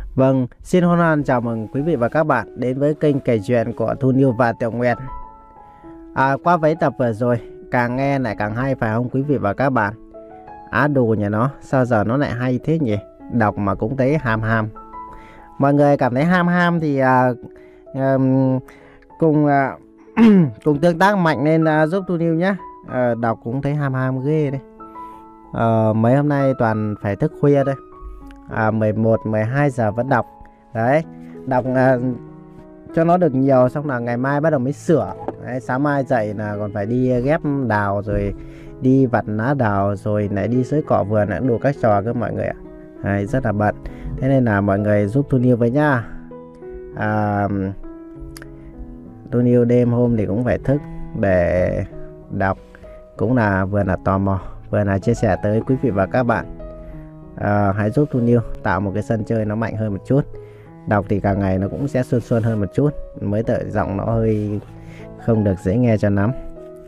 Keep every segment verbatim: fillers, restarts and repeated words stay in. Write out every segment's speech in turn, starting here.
Vâng, xin hân hoan chào mừng quý vị và các bạn đến với kênh kể chuyện của Thu Niu và Tiểu Nguyệt. À, qua mấy tập vừa rồi, càng nghe lại càng hay phải không quý vị và các bạn? Á đù nhà nó, sao giờ nó lại hay thế nhỉ? Đọc mà cũng thấy ham ham. Mọi người cảm thấy ham ham thì à, à, cùng à, cùng tương tác mạnh lên à, giúp Thu Niu nhé. À, đọc cũng thấy ham ham ghê đấy. À, mấy hôm nay toàn phải thức khuya đây. À, mười một, mười hai giờ vẫn đọc. Đấy, đọc à, cho nó được nhiều, xong là ngày mai bắt đầu mới sửa. Đấy, sáng mai dậy là còn phải đi ghép đào, rồi đi vặt lá đào, rồi lại đi xới cỏ vườn, lại đủ các trò cơ mọi người ạ. Đấy, rất là bận. Thế nên là mọi người giúp Thu Niu với nhá. à, Thu Niu đêm hôm thì cũng phải thức để đọc, cũng là vừa là tò mò, vừa là chia sẻ tới quý vị và các bạn. À, hãy giúp Thu Niu tạo một cái sân chơi nó mạnh hơn một chút. Đọc thì càng ngày nó cũng sẽ xuân xuân hơn một chút. Mới tự giọng nó hơi không được dễ nghe cho lắm.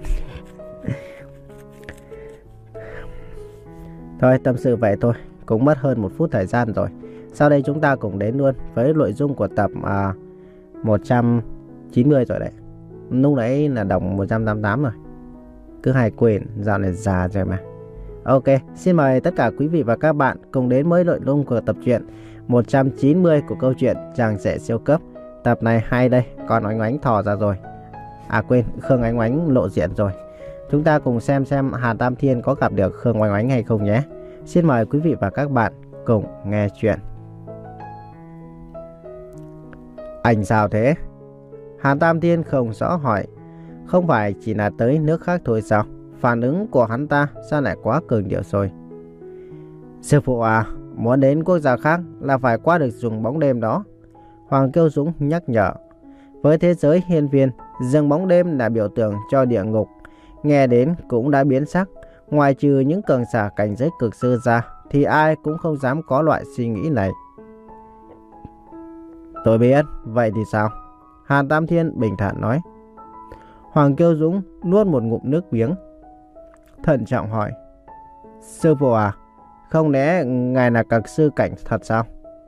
Thôi tâm sự vậy thôi, cũng mất hơn một phút thời gian rồi. Sau đây chúng ta cùng đến luôn với nội dung của tập à, một trăm chín mươi rồi đấy. Lúc nãy là đọc một trăm tám mươi tám rồi, cứ hay quên, dạo này già rồi mà. Ok, xin mời tất cả quý vị và các bạn cùng đến với nội dung của tập truyện một trăm chín mươi của câu chuyện Chàng Rể Siêu Cấp. Tập này hay đây, còn Oánh Oánh thò ra rồi. À quên, Khương Oánh Oánh lộ diện rồi. Chúng ta cùng xem xem Hàn Tam Thiên có gặp được Khương Oánh Oánh hay không nhé. Xin mời quý vị và các bạn cùng nghe chuyện. Anh sao thế? Hàn Tam Thiên không rõ hỏi. Không phải chỉ là tới nước khác thôi sao? Phản ứng của hắn ta sao lại quá cường điệu rồi. Sư phụ à, muốn đến quốc gia khác là phải qua được rừng bóng đêm đó. Hoàng Kiêu Dũng nhắc nhở. Với thế giới hiên viên, rừng bóng đêm là biểu tượng cho địa ngục. Nghe đến cũng đã biến sắc. Ngoài trừ những cường giả cảnh giới cực sư ra, thì ai cũng không dám có loại suy nghĩ này. Tôi biết, vậy thì sao? Hàn Tam Thiên bình thản nói. Hoàng Kiêu Dũng nuốt một ngụm nước miếng, thận trọng hỏi. Sư phụ à, không lẽ ngài là cực sư cảnh thật sao?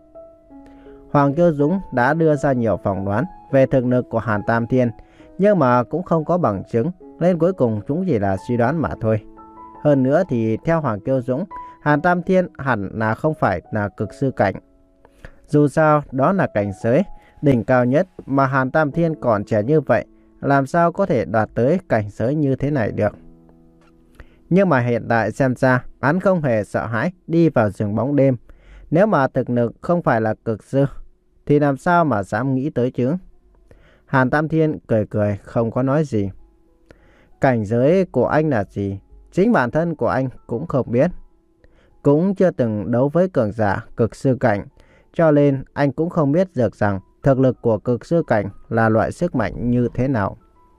Hoàng Kiêu Dũng đã đưa ra nhiều phỏng đoán về thực lực của Hàn Tam Thiên, nhưng mà cũng không có bằng chứng, nên cuối cùng chúng chỉ là suy đoán mà thôi. Hơn nữa thì theo Hoàng Kiêu Dũng, Hàn Tam Thiên hẳn là không phải là cực sư cảnh. Dù sao đó là cảnh giới đỉnh cao nhất, mà Hàn Tam Thiên còn trẻ như vậy, làm sao có thể đạt tới cảnh giới như thế này được. Nhưng mà hiện tại xem ra hắn không hề sợ hãi đi vào rừng bóng đêm. Nếu mà thực lực không phải là cực sư thì làm sao mà dám nghĩ tới chứ? Hàn Tam Thiên cười cười không có nói gì. Cảnh giới của anh là gì? Chính bản thân của anh cũng không biết. Cũng chưa từng đấu với cường giả cực sư cảnh, cho nên anh cũng không biết được rằng thực lực của cực sư cảnh là loại sức mạnh như thế nào.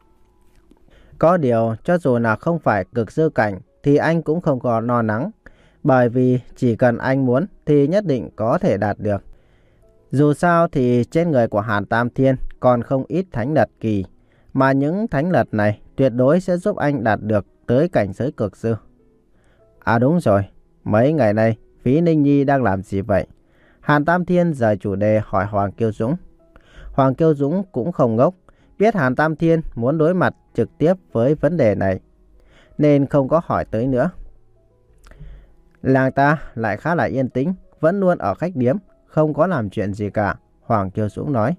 Có điều, cho dù là không phải cực sư cảnh thì anh cũng không có lo lắng, bởi vì chỉ cần anh muốn thì nhất định có thể đạt được. Dù sao thì trên người của Hàn Tam Thiên còn không ít thánh lật kỳ, mà những thánh lật này tuyệt đối sẽ giúp anh đạt được tới cảnh giới cực sư. À đúng rồi, mấy ngày nay Phí Ninh Nhi đang làm gì vậy? Hàn Tam Thiên rời chủ đề hỏi Hoàng Kiêu Dũng. Hoàng Kiêu Dũng cũng không ngốc, biết Hàn Tam Thiên muốn đối mặt trực tiếp với vấn đề này, nên không có hỏi tới nữa. Làng ta lại khá là yên tĩnh, vẫn luôn ở khách điếm, không có làm chuyện gì cả, Hoàng Kiêu Dũng nói.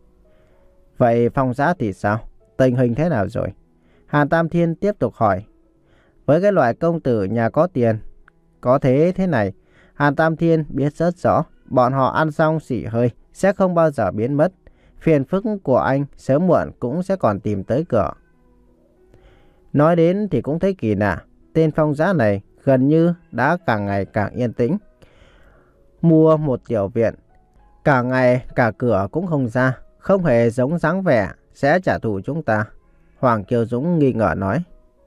Vậy Phong Giã thì sao? Tình hình thế nào rồi? Hàn Tam Thiên tiếp tục hỏi. Với cái loại công tử nhà có tiền, có thế thế này, Hàn Tam Thiên biết rất rõ, bọn họ ăn xong xỉ hơi sẽ không bao giờ biến mất. Phiền phức của anh sớm muộn cũng sẽ còn tìm tới cửa. Nói đến thì cũng thấy kỳ lạ, tên Phong Giã này gần như đã càng ngày càng yên tĩnh. Mua một tiểu viện, cả ngày cả cửa cũng không ra, không hề giống dáng vẻ sẽ trả thù chúng ta, Hoàng Kiêu Dũng nghi ngờ nói.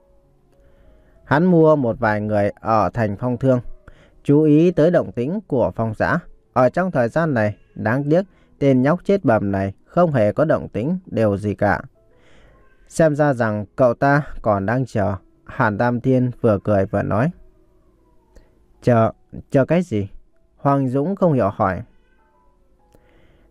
Hắn mua một vài người ở thành Phong Thương, chú ý tới động tĩnh của Phong Giã. Ở trong thời gian này, đáng tiếc tên nhóc chết bầm này không hề có động tĩnh đều gì cả. Xem ra rằng cậu ta còn đang chờ, Hàn Tam Thiên vừa cười vừa nói. Chờ, chờ cái gì? Hoàng Dũng không hiểu hỏi.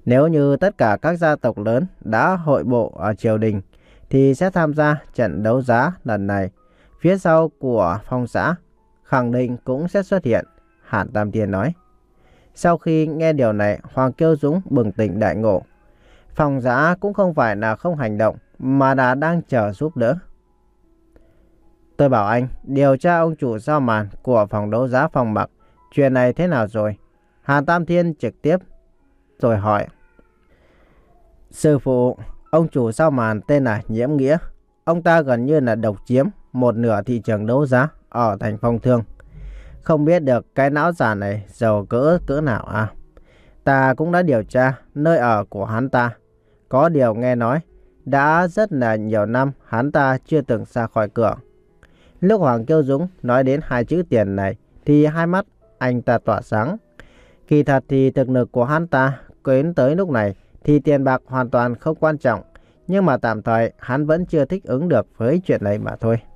Nếu như tất cả các gia tộc lớn đã hội bộ ở triều đình thì sẽ tham gia trận đấu giá lần này. Phía sau của Phong xã khẳng định cũng sẽ xuất hiện, Hàn Tam Thiên nói. Sau khi nghe điều này, Hoàng Kiêu Dũng bừng tỉnh đại ngộ. Phong xã cũng không phải là không hành động, mà đã đang chờ giúp đỡ. Tôi bảo anh điều tra ông chủ giao màn của phòng đấu giá Phong Mặc. Chuyện này thế nào rồi? Hàn Tam Thiên trực tiếp rồi hỏi. Sư phụ, ông chủ giao màn tên là Nhiễm Nghĩa. Ông ta gần như là độc chiếm một nửa thị trường đấu giá ở thành Phong Thương. Không biết được cái não giả này giàu cỡ cỡ nào à? Ta cũng đã điều tra nơi ở của hắn ta. Có điều nghe nói đã rất là nhiều năm hắn ta chưa từng ra khỏi cửa. Lúc Hoàng Kiêu Dũng nói đến hai chữ tiền này thì hai mắt anh ta tỏa sáng. Kỳ thật thì thực lực của hắn ta đến tới lúc này thì tiền bạc hoàn toàn không quan trọng. Nhưng mà tạm thời hắn vẫn chưa thích ứng được với chuyện này mà thôi.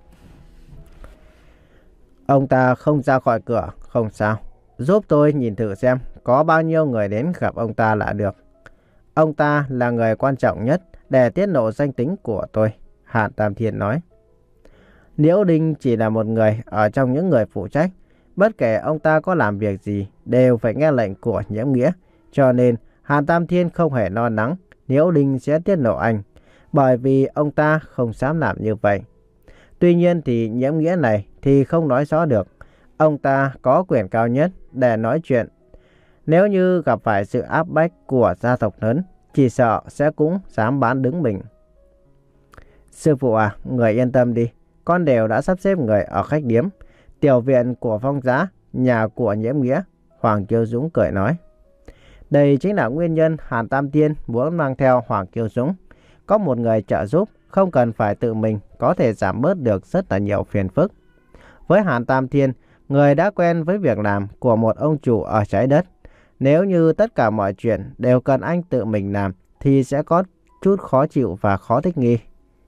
Ông ta không ra khỏi cửa, không sao. Giúp tôi nhìn thử xem có bao nhiêu người đến gặp ông ta là được. Ông ta là người quan trọng nhất để tiết lộ danh tính của tôi, Hàn Tam Thiên nói. Liễu Đinh chỉ là một người ở trong những người phụ trách. Bất kể ông ta có làm việc gì đều phải nghe lệnh của Nhiễm Nghĩa. Cho nên Hàn Tam Thiên không hề lo lắng Liễu Đinh sẽ tiết lộ anh. Bởi vì ông ta không dám làm như vậy. Tuy nhiên thì Nhiễm Nghĩa này thì không nói rõ được. Ông ta có quyền cao nhất để nói chuyện. Nếu như gặp phải sự áp bách của gia tộc lớn, chỉ sợ sẽ cũng dám bán đứng mình. Sư phụ à, người yên tâm đi. Con đều đã sắp xếp người ở khách điếm, tiểu viện của Phong Giá, nhà của Nhiễm Nghĩa, Hoàng Kiêu Dũng cười nói. Đây chính là nguyên nhân Hàn Tam Thiên muốn mang theo Hoàng Kiêu Dũng. Có một người trợ giúp, không cần phải tự mình, có thể giảm bớt được rất là nhiều phiền phức. Với Hàn Tam Thiên, người đã quen với việc làm của một ông chủ ở trái đất. Nếu như tất cả mọi chuyện đều cần anh tự mình làm, thì sẽ có chút khó chịu và khó thích nghi.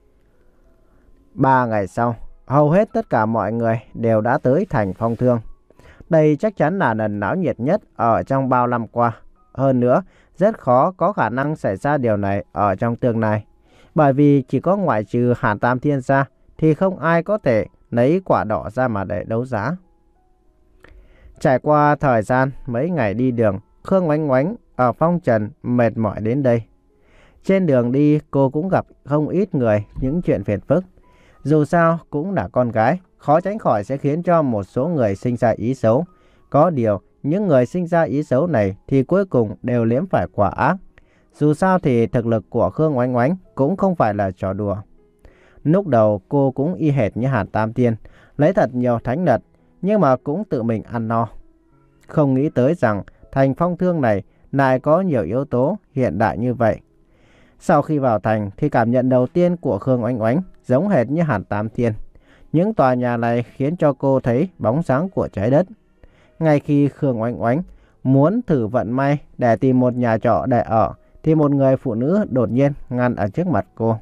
Ba ngày sau, hầu hết tất cả mọi người đều đã tới thành Phong Thương. Đây chắc chắn là lần náo nhiệt nhất ở trong bao năm qua. Hơn nữa, rất khó có khả năng xảy ra điều này ở trong tương lai. Bởi vì chỉ có ngoại trừ Hàn Tam Thiên ra, thì không ai có thể lấy quả đỏ ra mà để đấu giá. Trải qua thời gian mấy ngày đi đường, Khương Oánh Oánh ở Phong Trần mệt mỏi đến đây. Trên đường đi cô cũng gặp không ít người những chuyện phiền phức. Dù sao cũng là con gái, khó tránh khỏi sẽ khiến cho một số người sinh ra ý xấu. Có điều, những người sinh ra ý xấu này thì cuối cùng đều liếm phải quả ác. Dù sao thì thực lực của Khương Oánh Oánh cũng không phải là trò đùa. Lúc đầu cô cũng y hệt như Hàn Tam Thiên, lấy thật nhiều thánh vật, nhưng mà cũng tự mình ăn no. Không nghĩ tới rằng thành Phong Thương này lại có nhiều yếu tố hiện đại như vậy. Sau khi vào thành thì cảm nhận đầu tiên của Khương Oánh Oánh giống hệt như Hàn Tam Thiên. Những tòa nhà này khiến cho cô thấy bóng sáng của trái đất. Ngay khi Khương Oánh Oánh muốn thử vận may để tìm một nhà trọ để ở, thì một người phụ nữ đột nhiên ngăn ở trước mặt cô.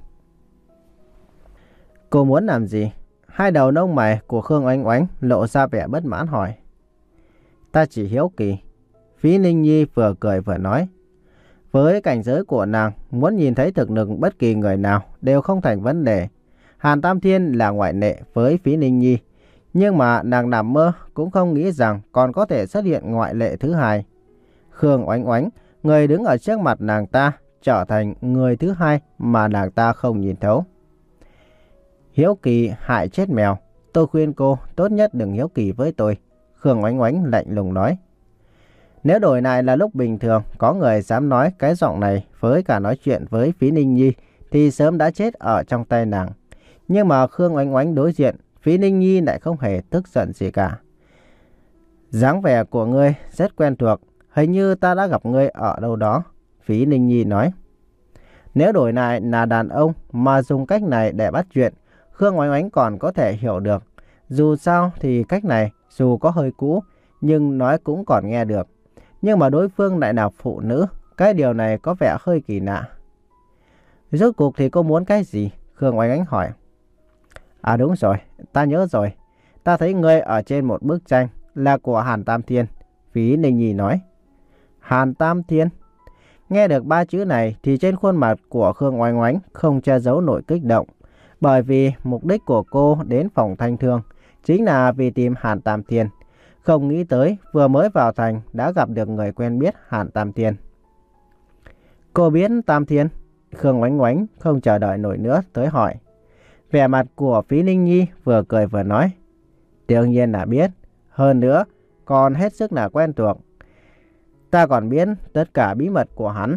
Cô muốn làm gì? Hai đầu lông mày của Khương Oánh Oánh lộ ra vẻ bất mãn hỏi. Ta chỉ hiếu kỳ. Phí Ninh Nhi vừa cười vừa nói. Với cảnh giới của nàng, muốn nhìn thấy thực lực bất kỳ người nào đều không thành vấn đề. Hàn Tam Thiên là ngoại lệ với Phí Ninh Nhi. Nhưng mà nàng nằm mơ cũng không nghĩ rằng còn có thể xuất hiện ngoại lệ thứ hai. Khương Oánh Oánh, người đứng ở trước mặt nàng ta, trở thành người thứ hai mà nàng ta không nhìn thấu. Hiếu kỳ hại chết mèo. Tôi khuyên cô tốt nhất đừng hiếu kỳ với tôi. Khương Oánh Oánh lạnh lùng nói. Nếu đổi lại là lúc bình thường, có người dám nói cái giọng này với cả nói chuyện với Phí Ninh Nhi thì sớm đã chết ở trong tay nàng. Nhưng mà Khương Oánh Oánh đối diện, Phí Ninh Nhi lại không hề tức giận gì cả. Dáng vẻ của ngươi rất quen thuộc, hình như ta đã gặp ngươi ở đâu đó, Phí Ninh Nhi nói. Nếu đổi lại là đàn ông mà dùng cách này để bắt chuyện, Khương Oánh Oánh còn có thể hiểu được. Dù sao thì cách này dù có hơi cũ nhưng nói cũng còn nghe được. Nhưng mà đối phương lại là phụ nữ, cái điều này có vẻ hơi kỳ lạ. Rốt cuộc thì cô muốn cái gì? Khương Oánh Oánh hỏi. À đúng rồi, ta nhớ rồi. Ta thấy ngươi ở trên một bức tranh là của Hàn Tam Thiên, Phí Ninh Nhi nói. Hàn Tam Thiên? Nghe được ba chữ này thì trên khuôn mặt của Khương Oánh Oánh không che giấu nổi kích động. Bởi vì mục đích của cô đến phòng Thanh Thương chính là vì tìm Hàn Tam Thiên. Không nghĩ tới vừa mới vào thành đã gặp được người quen biết Hàn Tam Thiên. Cô biết Tam Thiên? Khương Oánh Oánh không chờ đợi nổi nữa tới hỏi. Vẻ mặt của Phí Ninh Nhi vừa cười vừa nói. Đương nhiên là biết. Hơn nữa còn hết sức là quen thuộc. Ta còn biết tất cả bí mật của hắn.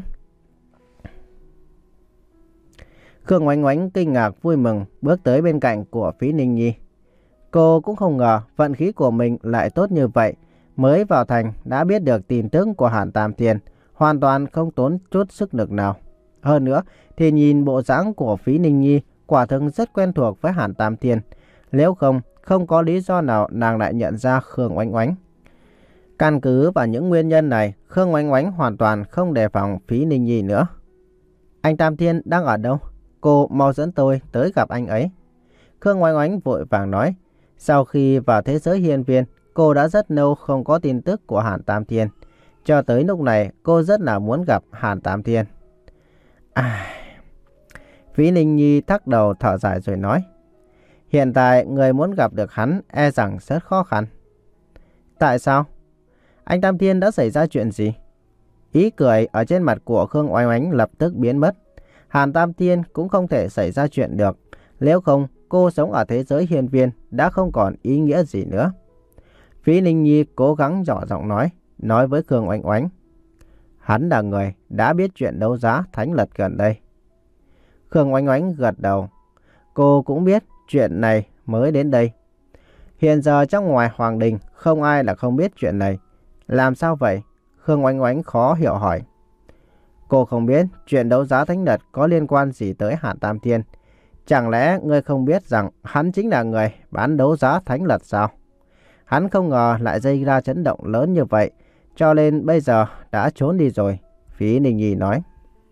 Khương Oánh Oánh kinh ngạc vui mừng bước tới bên cạnh của Phí Ninh Nhi. Cô cũng không ngờ vận khí của mình lại tốt như vậy. Mới vào thành đã biết được tin tức của Hàn Tam Thiên, hoàn toàn không tốn chút sức lực nào. Hơn nữa thì nhìn bộ dáng của Phí Ninh Nhi quả thực rất quen thuộc với Hàn Tam Thiên. Nếu không, không có lý do nào nàng lại nhận ra Khương Oánh Oánh. Căn cứ vào những nguyên nhân này, Khương Oánh Oánh hoàn toàn không đề phòng Phí Ninh Nhi nữa. Anh Tam Thiên đang ở đâu? Cô mau dẫn tôi tới gặp anh ấy. Khương Oánh Oánh vội vàng nói. Sau khi vào thế giới hiên viên, cô đã rất lâu không có tin tức của Hàn Tam Thiên. Cho tới lúc này, cô rất là muốn gặp Hàn Tam Thiên. À... Phí Ninh Nhi thắc đầu thở dài rồi nói. Hiện tại người muốn gặp được hắn e rằng rất khó khăn. Tại sao? Anh Tam Thiên đã xảy ra chuyện gì? Ý cười ở trên mặt của Khương Oánh Oánh lập tức biến mất. Hàn Tam Thiên cũng không thể xảy ra chuyện được. Nếu không, cô sống ở thế giới hiên viên đã không còn ý nghĩa gì nữa. Phí Ninh Nhi cố gắng nhỏ giọng nói, nói với Khương Oánh Oánh. Hắn là người đã biết chuyện đấu giá thánh lật gần đây. Khương Oánh Oánh gật đầu. Cô cũng biết chuyện này mới đến đây. Hiện giờ trong ngoài hoàng đình không ai là không biết chuyện này. Làm sao vậy? Khương Oánh Oánh khó hiểu hỏi. Cô không biết chuyện đấu giá thánh lật có liên quan gì tới Hàn Tam Thiên. Chẳng lẽ ngươi không biết rằng hắn chính là người bán đấu giá thánh lật sao? Hắn không ngờ lại gây ra chấn động lớn như vậy, cho nên bây giờ đã trốn đi rồi. Phí Ninh Nhi nói.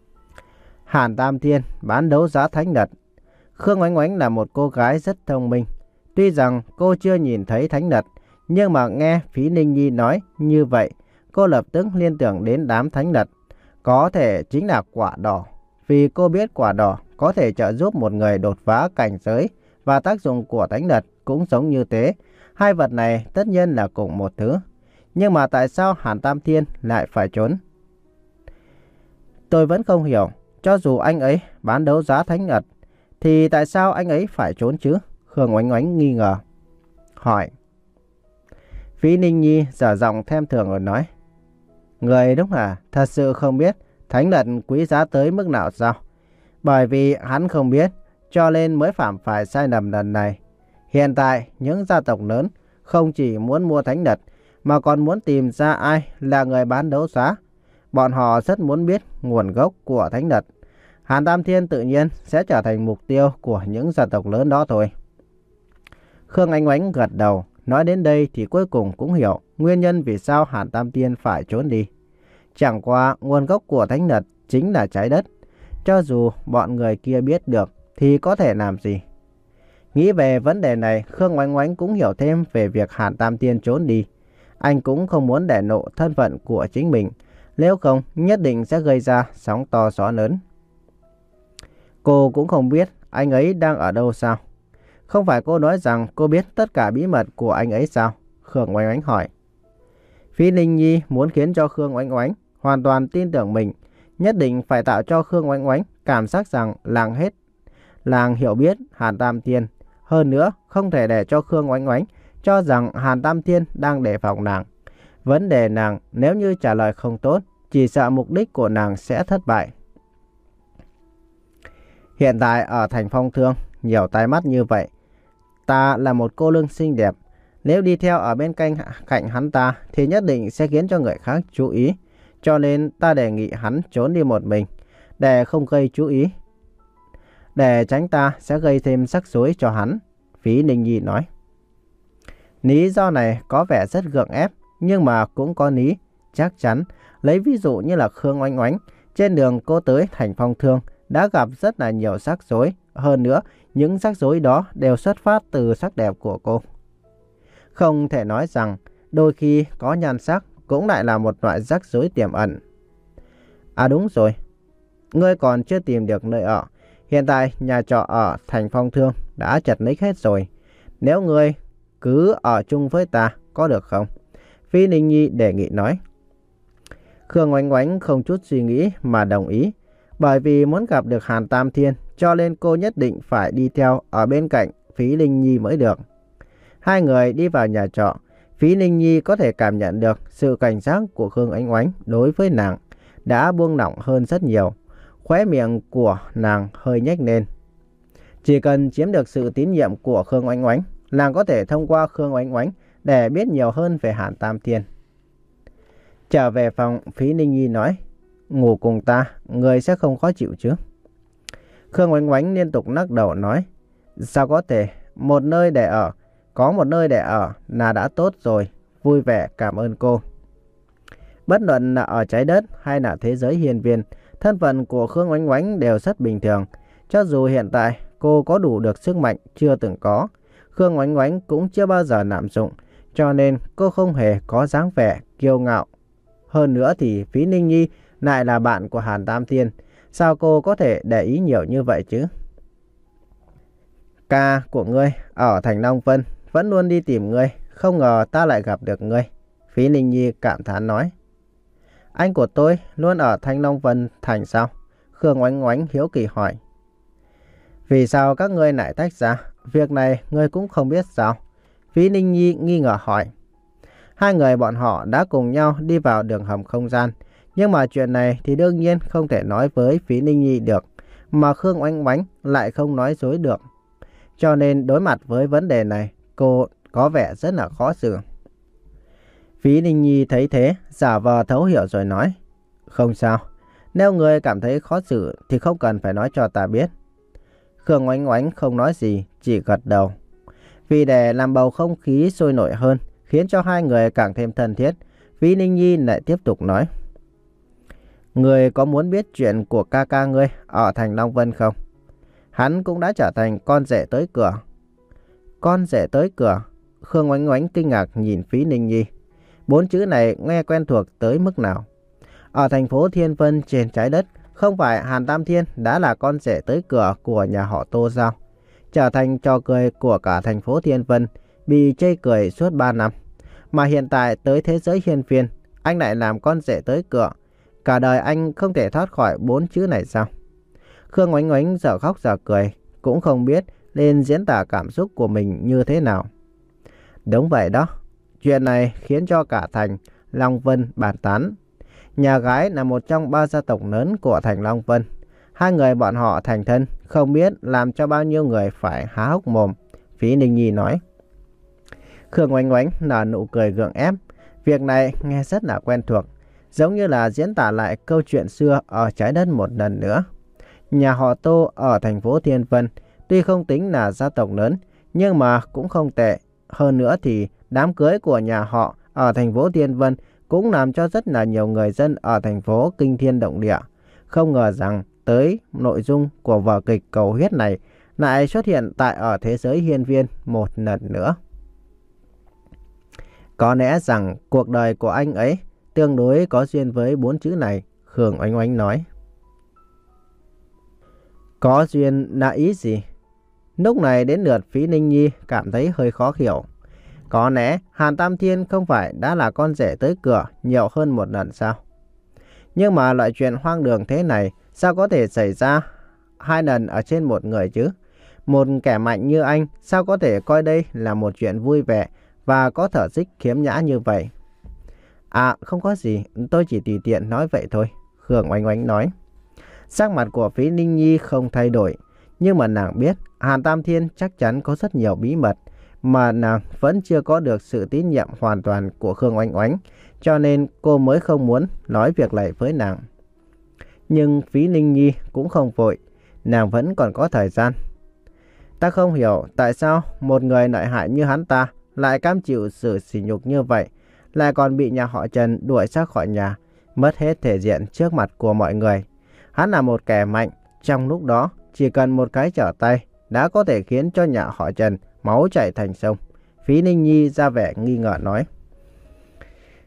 Hàn Tam Thiên bán đấu giá thánh lật. Khương Oánh Oánh là một cô gái rất thông minh. Tuy rằng cô chưa nhìn thấy thánh lật, nhưng mà nghe Phí Ninh Nhi nói như vậy, cô lập tức liên tưởng đến đám thánh lật. Có thể chính là quả đỏ. Vì cô biết quả đỏ có thể trợ giúp một người đột phá cảnh giới, và tác dụng của thánh lật cũng giống như thế. Hai vật này tất nhiên là cùng một thứ. Nhưng mà tại sao Hàn Tam Thiên lại phải trốn? Tôi vẫn không hiểu. Cho dù anh ấy bán đấu giá thánh lật, thì tại sao anh ấy phải trốn chứ? Khương Oánh Oánh nghi ngờ hỏi. Phí Ninh Nhi giả giọng thêm thường rồi nói. Người đúng là thật sự không biết thánh lật quý giá tới mức nào sao? Bởi vì hắn không biết, cho nên mới phạm phải sai lầm lần này. Hiện tại, những gia tộc lớn không chỉ muốn mua thánh lật, mà còn muốn tìm ra ai là người bán đấu giá. Bọn họ rất muốn biết nguồn gốc của thánh lật. Hàn Tam Thiên tự nhiên sẽ trở thành mục tiêu của những gia tộc lớn đó thôi. Khương Oánh Oánh gật đầu. Nói đến đây thì cuối cùng cũng hiểu nguyên nhân vì sao Hàn Tam Thiên phải trốn đi. Chẳng qua nguồn gốc của thánh lật chính là trái đất. Cho dù bọn người kia biết được thì có thể làm gì? Nghĩ về vấn đề này, Khương Oánh Oánh cũng hiểu thêm về việc Hàn Tam Thiên trốn đi. Anh cũng không muốn để lộ thân phận của chính mình. Nếu không, nhất định sẽ gây ra sóng to gió lớn. Cô cũng không biết anh ấy đang ở đâu sao? Không phải cô nói rằng cô biết tất cả bí mật của anh ấy sao? Khương Oánh Oánh hỏi. Phí Ninh Nhi muốn khiến cho Khương Oánh Oánh hoàn toàn tin tưởng mình. Nhất định phải tạo cho Khương Oánh Oánh cảm giác rằng làng hết làng hiểu biết Hàn Tam Thiên. Hơn nữa, không thể để cho Khương Oánh Oánh cho rằng Hàn Tam Thiên đang đề phòng nàng. Vấn đề nàng nếu như trả lời không tốt, chỉ sợ mục đích của nàng sẽ thất bại. Hiện tại ở thành Phong Thương, nhiều tai mắt như vậy. Ta là một cô nương xinh đẹp. Nếu đi theo ở bên cạnh, cạnh hắn ta thì nhất định sẽ khiến cho người khác chú ý. Cho nên ta đề nghị hắn trốn đi một mình, để không gây chú ý. Để tránh ta sẽ gây thêm rắc rối cho hắn. Phí Ninh Nhi nói. Lý do này có vẻ rất gượng ép, nhưng mà cũng có lý. Chắc chắn, lấy ví dụ như là Khương Oánh Oánh, trên đường cô tới thành Phong Thương đã gặp rất là nhiều rắc rối. Hơn nữa, những rắc rối đó đều xuất phát từ sắc đẹp của cô. Không thể nói rằng đôi khi có nhan sắc cũng lại là một loại rắc rối tiềm ẩn. À đúng rồi, ngươi còn chưa tìm được nơi ở. Hiện tại nhà trọ ở thành Phong Thương đã chật ních hết rồi. Nếu ngươi cứ ở chung với ta có được không? Phí Ninh Nhi đề nghị nói. Khương Oánh Oánh không chút suy nghĩ mà đồng ý. Bởi vì muốn gặp được Hàn Tam Thiên cho nên cô nhất định phải đi theo ở bên cạnh Phí Ninh Nhi mới được. Hai người đi vào nhà trọ. Phí Ninh Nhi có thể cảm nhận được sự cảnh giác của Khương Oánh Oánh đối với nàng đã buông lỏng hơn rất nhiều. Khóe miệng của nàng hơi nhếch lên. Chỉ cần chiếm được sự tín nhiệm của Khương Oánh Oánh, nàng có thể thông qua Khương Oánh Oánh để biết nhiều hơn về Hàn Tam Thiên. Trở về phòng, Phí Ninh Nhi nói, ngủ cùng ta, người sẽ không khó chịu chứ? Khương Oánh Oánh liên tục lắc đầu nói, sao có thể, một nơi để ở, có một nơi để ở là đã tốt rồi, vui vẻ cảm ơn cô. Bất luận là ở trái đất hay là thế giới hiên viên, thân phận của Khương Oánh Oánh đều rất bình thường. Cho dù hiện tại cô có đủ được sức mạnh chưa từng có, Khương Oánh Oánh cũng chưa bao giờ lạm dụng, cho nên cô không hề có dáng vẻ kiêu ngạo. Hơn nữa thì Phí Ninh Nhi lại là bạn của Hàn Tam Thiên, sao cô có thể để ý nhiều như vậy chứ? Ca của ngươi ở thành Long Vân vẫn luôn đi tìm ngươi, không ngờ ta lại gặp được ngươi. Phí Ninh Nhi cảm thán nói. Anh của tôi luôn ở Thanh Long Vân thành sao? Khương Oánh Oánh hiếu kỳ hỏi. Vì sao các ngươi lại tách ra? Việc này ngươi cũng không biết sao? Phí Ninh Nhi nghi ngờ hỏi. Hai người bọn họ đã cùng nhau đi vào đường hầm không gian. Nhưng mà chuyện này thì đương nhiên không thể nói với Phí Ninh Nhi được. Mà Khương Oánh Oánh lại không nói dối được. Cho nên đối mặt với vấn đề này, cô có vẻ rất là khó xử. Phí Ninh Nhi thấy thế, giả vờ thấu hiểu rồi nói. Không sao, nếu người cảm thấy khó xử thì không cần phải nói cho ta biết. Khương Oánh Oánh không nói gì, chỉ gật đầu. Vì để làm bầu không khí sôi nổi hơn, khiến cho hai người càng thêm thân thiết, Phí Ninh Nhi lại tiếp tục nói. Người có muốn biết chuyện của ca ca ngươi ở thành Long Vân không? Hắn cũng đã trở thành con rể tới cửa. Con rể tới cửa? Khương Oánh Oánh kinh ngạc nhìn Phí Ninh Nhi. Bốn chữ này nghe quen thuộc tới mức nào? Ở thành phố Thiên Vân trên trái đất, không phải Hàn Tam Thiên đã là con rể tới cửa của nhà họ Tô sao? Trở thành trò cười của cả thành phố Thiên Vân, bị chê cười suốt ba năm. Mà hiện tại tới thế giới hiên viên, anh lại làm con rể tới cửa. Cả đời anh không thể thoát khỏi bốn chữ này sao? Khương Oánh Oánh giờ khóc giờ cười, cũng không biết nên diễn tả cảm xúc của mình như thế nào. Đúng vậy đó. Chuyện này khiến cho cả thành Long Vân bàn tán. Nhà gái là một trong ba gia tộc lớn của thành Long Vân. Hai người bọn họ thành thân, không biết làm cho bao nhiêu người phải há hốc mồm. Phí Ninh Nhi nói. Khương Oánh Oánh nở nụ cười gượng ép. Việc này nghe rất là quen thuộc, giống như là diễn tả lại câu chuyện xưa ở trái đất một lần nữa. Nhà họ Tô ở thành phố Thiên Vân tuy không tính là gia tộc lớn, nhưng mà cũng không tệ. Hơn nữa thì đám cưới của nhà họ ở thành phố Thiên Vân cũng làm cho rất là nhiều người dân ở thành phố kinh thiên động địa. Không ngờ rằng tới nội dung của vở kịch cầu huyết này lại xuất hiện tại ở thế giới hiên viên một lần nữa. Có lẽ rằng cuộc đời của anh ấy tương đối có duyên với bốn chữ này, Khương Oánh Oánh nói. Có duyên là ý gì? Lúc này đến lượt Phí Ninh Nhi cảm thấy hơi khó hiểu. Có lẽ Hàn Tam Thiên không phải đã là con rể tới cửa nhiều hơn một lần sao? Nhưng mà loại chuyện hoang đường thế này sao có thể xảy ra hai lần ở trên một người chứ? Một kẻ mạnh như anh sao có thể coi đây là một chuyện vui vẻ và có thở xích khiếm nhã như vậy? À không có gì, tôi chỉ tùy tiện nói vậy thôi, Khương Oánh Oánh nói. Sắc mặt của Phí Ninh Nhi không thay đổi, nhưng mà nàng biết Hàn Tam Thiên chắc chắn có rất nhiều bí mật mà nàng vẫn chưa có được sự tín nhiệm hoàn toàn của Khương Oánh Oánh, cho nên cô mới không muốn nói việc này với nàng. Nhưng Phí Ninh Nhi cũng không vội, nàng vẫn còn có thời gian. Ta không hiểu tại sao một người lợi hại như hắn ta lại cam chịu sự sỉ nhục như vậy, lại còn bị nhà họ Trần đuổi ra khỏi nhà, mất hết thể diện trước mặt của mọi người. Hắn là một kẻ mạnh, trong lúc đó chỉ cần một cái trở tay đã có thể khiến cho nhà họ Trần máu chảy thành sông. Phí Ninh Nhi ra vẻ nghi ngờ nói.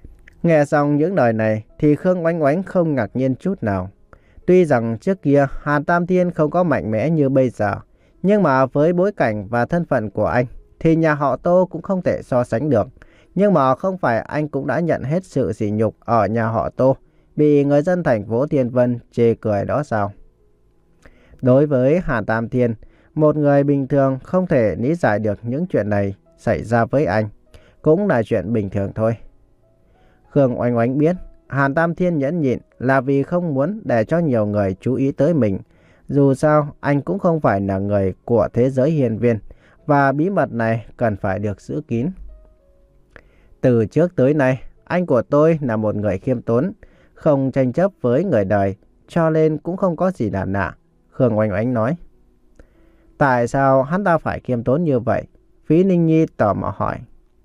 Nghe xong những lời này thì Khương Oánh Oánh không ngạc nhiên chút nào. Tuy rằng trước kia Hàn Tam Thiên không có mạnh mẽ như bây giờ, nhưng mà với bối cảnh và thân phận của anh thì nhà họ Tô cũng không thể so sánh được. Nhưng mà không phải anh cũng đã nhận hết sự sỉ nhục ở nhà họ Tô, bị người dân thành phố Thiên Vân chê cười đó sao? Đối với Hàn Tam Thiên, một người bình thường không thể lý giải được những chuyện này xảy ra với anh, cũng là chuyện bình thường thôi. Khương Oánh Oánh biết Hàn Tam Thiên nhẫn nhịn là vì không muốn để cho nhiều người chú ý tới mình. Dù sao, anh cũng không phải là người của thế giới hiền viên, và bí mật này cần phải được giữ kín. Từ trước tới nay, anh của tôi là một người khiêm tốn, không tranh chấp với người đời, cho nên cũng không có gì là lạ. Khương Oánh Oánh nói. Tại sao hắn ta phải khiêm tốn như vậy? Phí Ninh Nhi tò mò hỏi.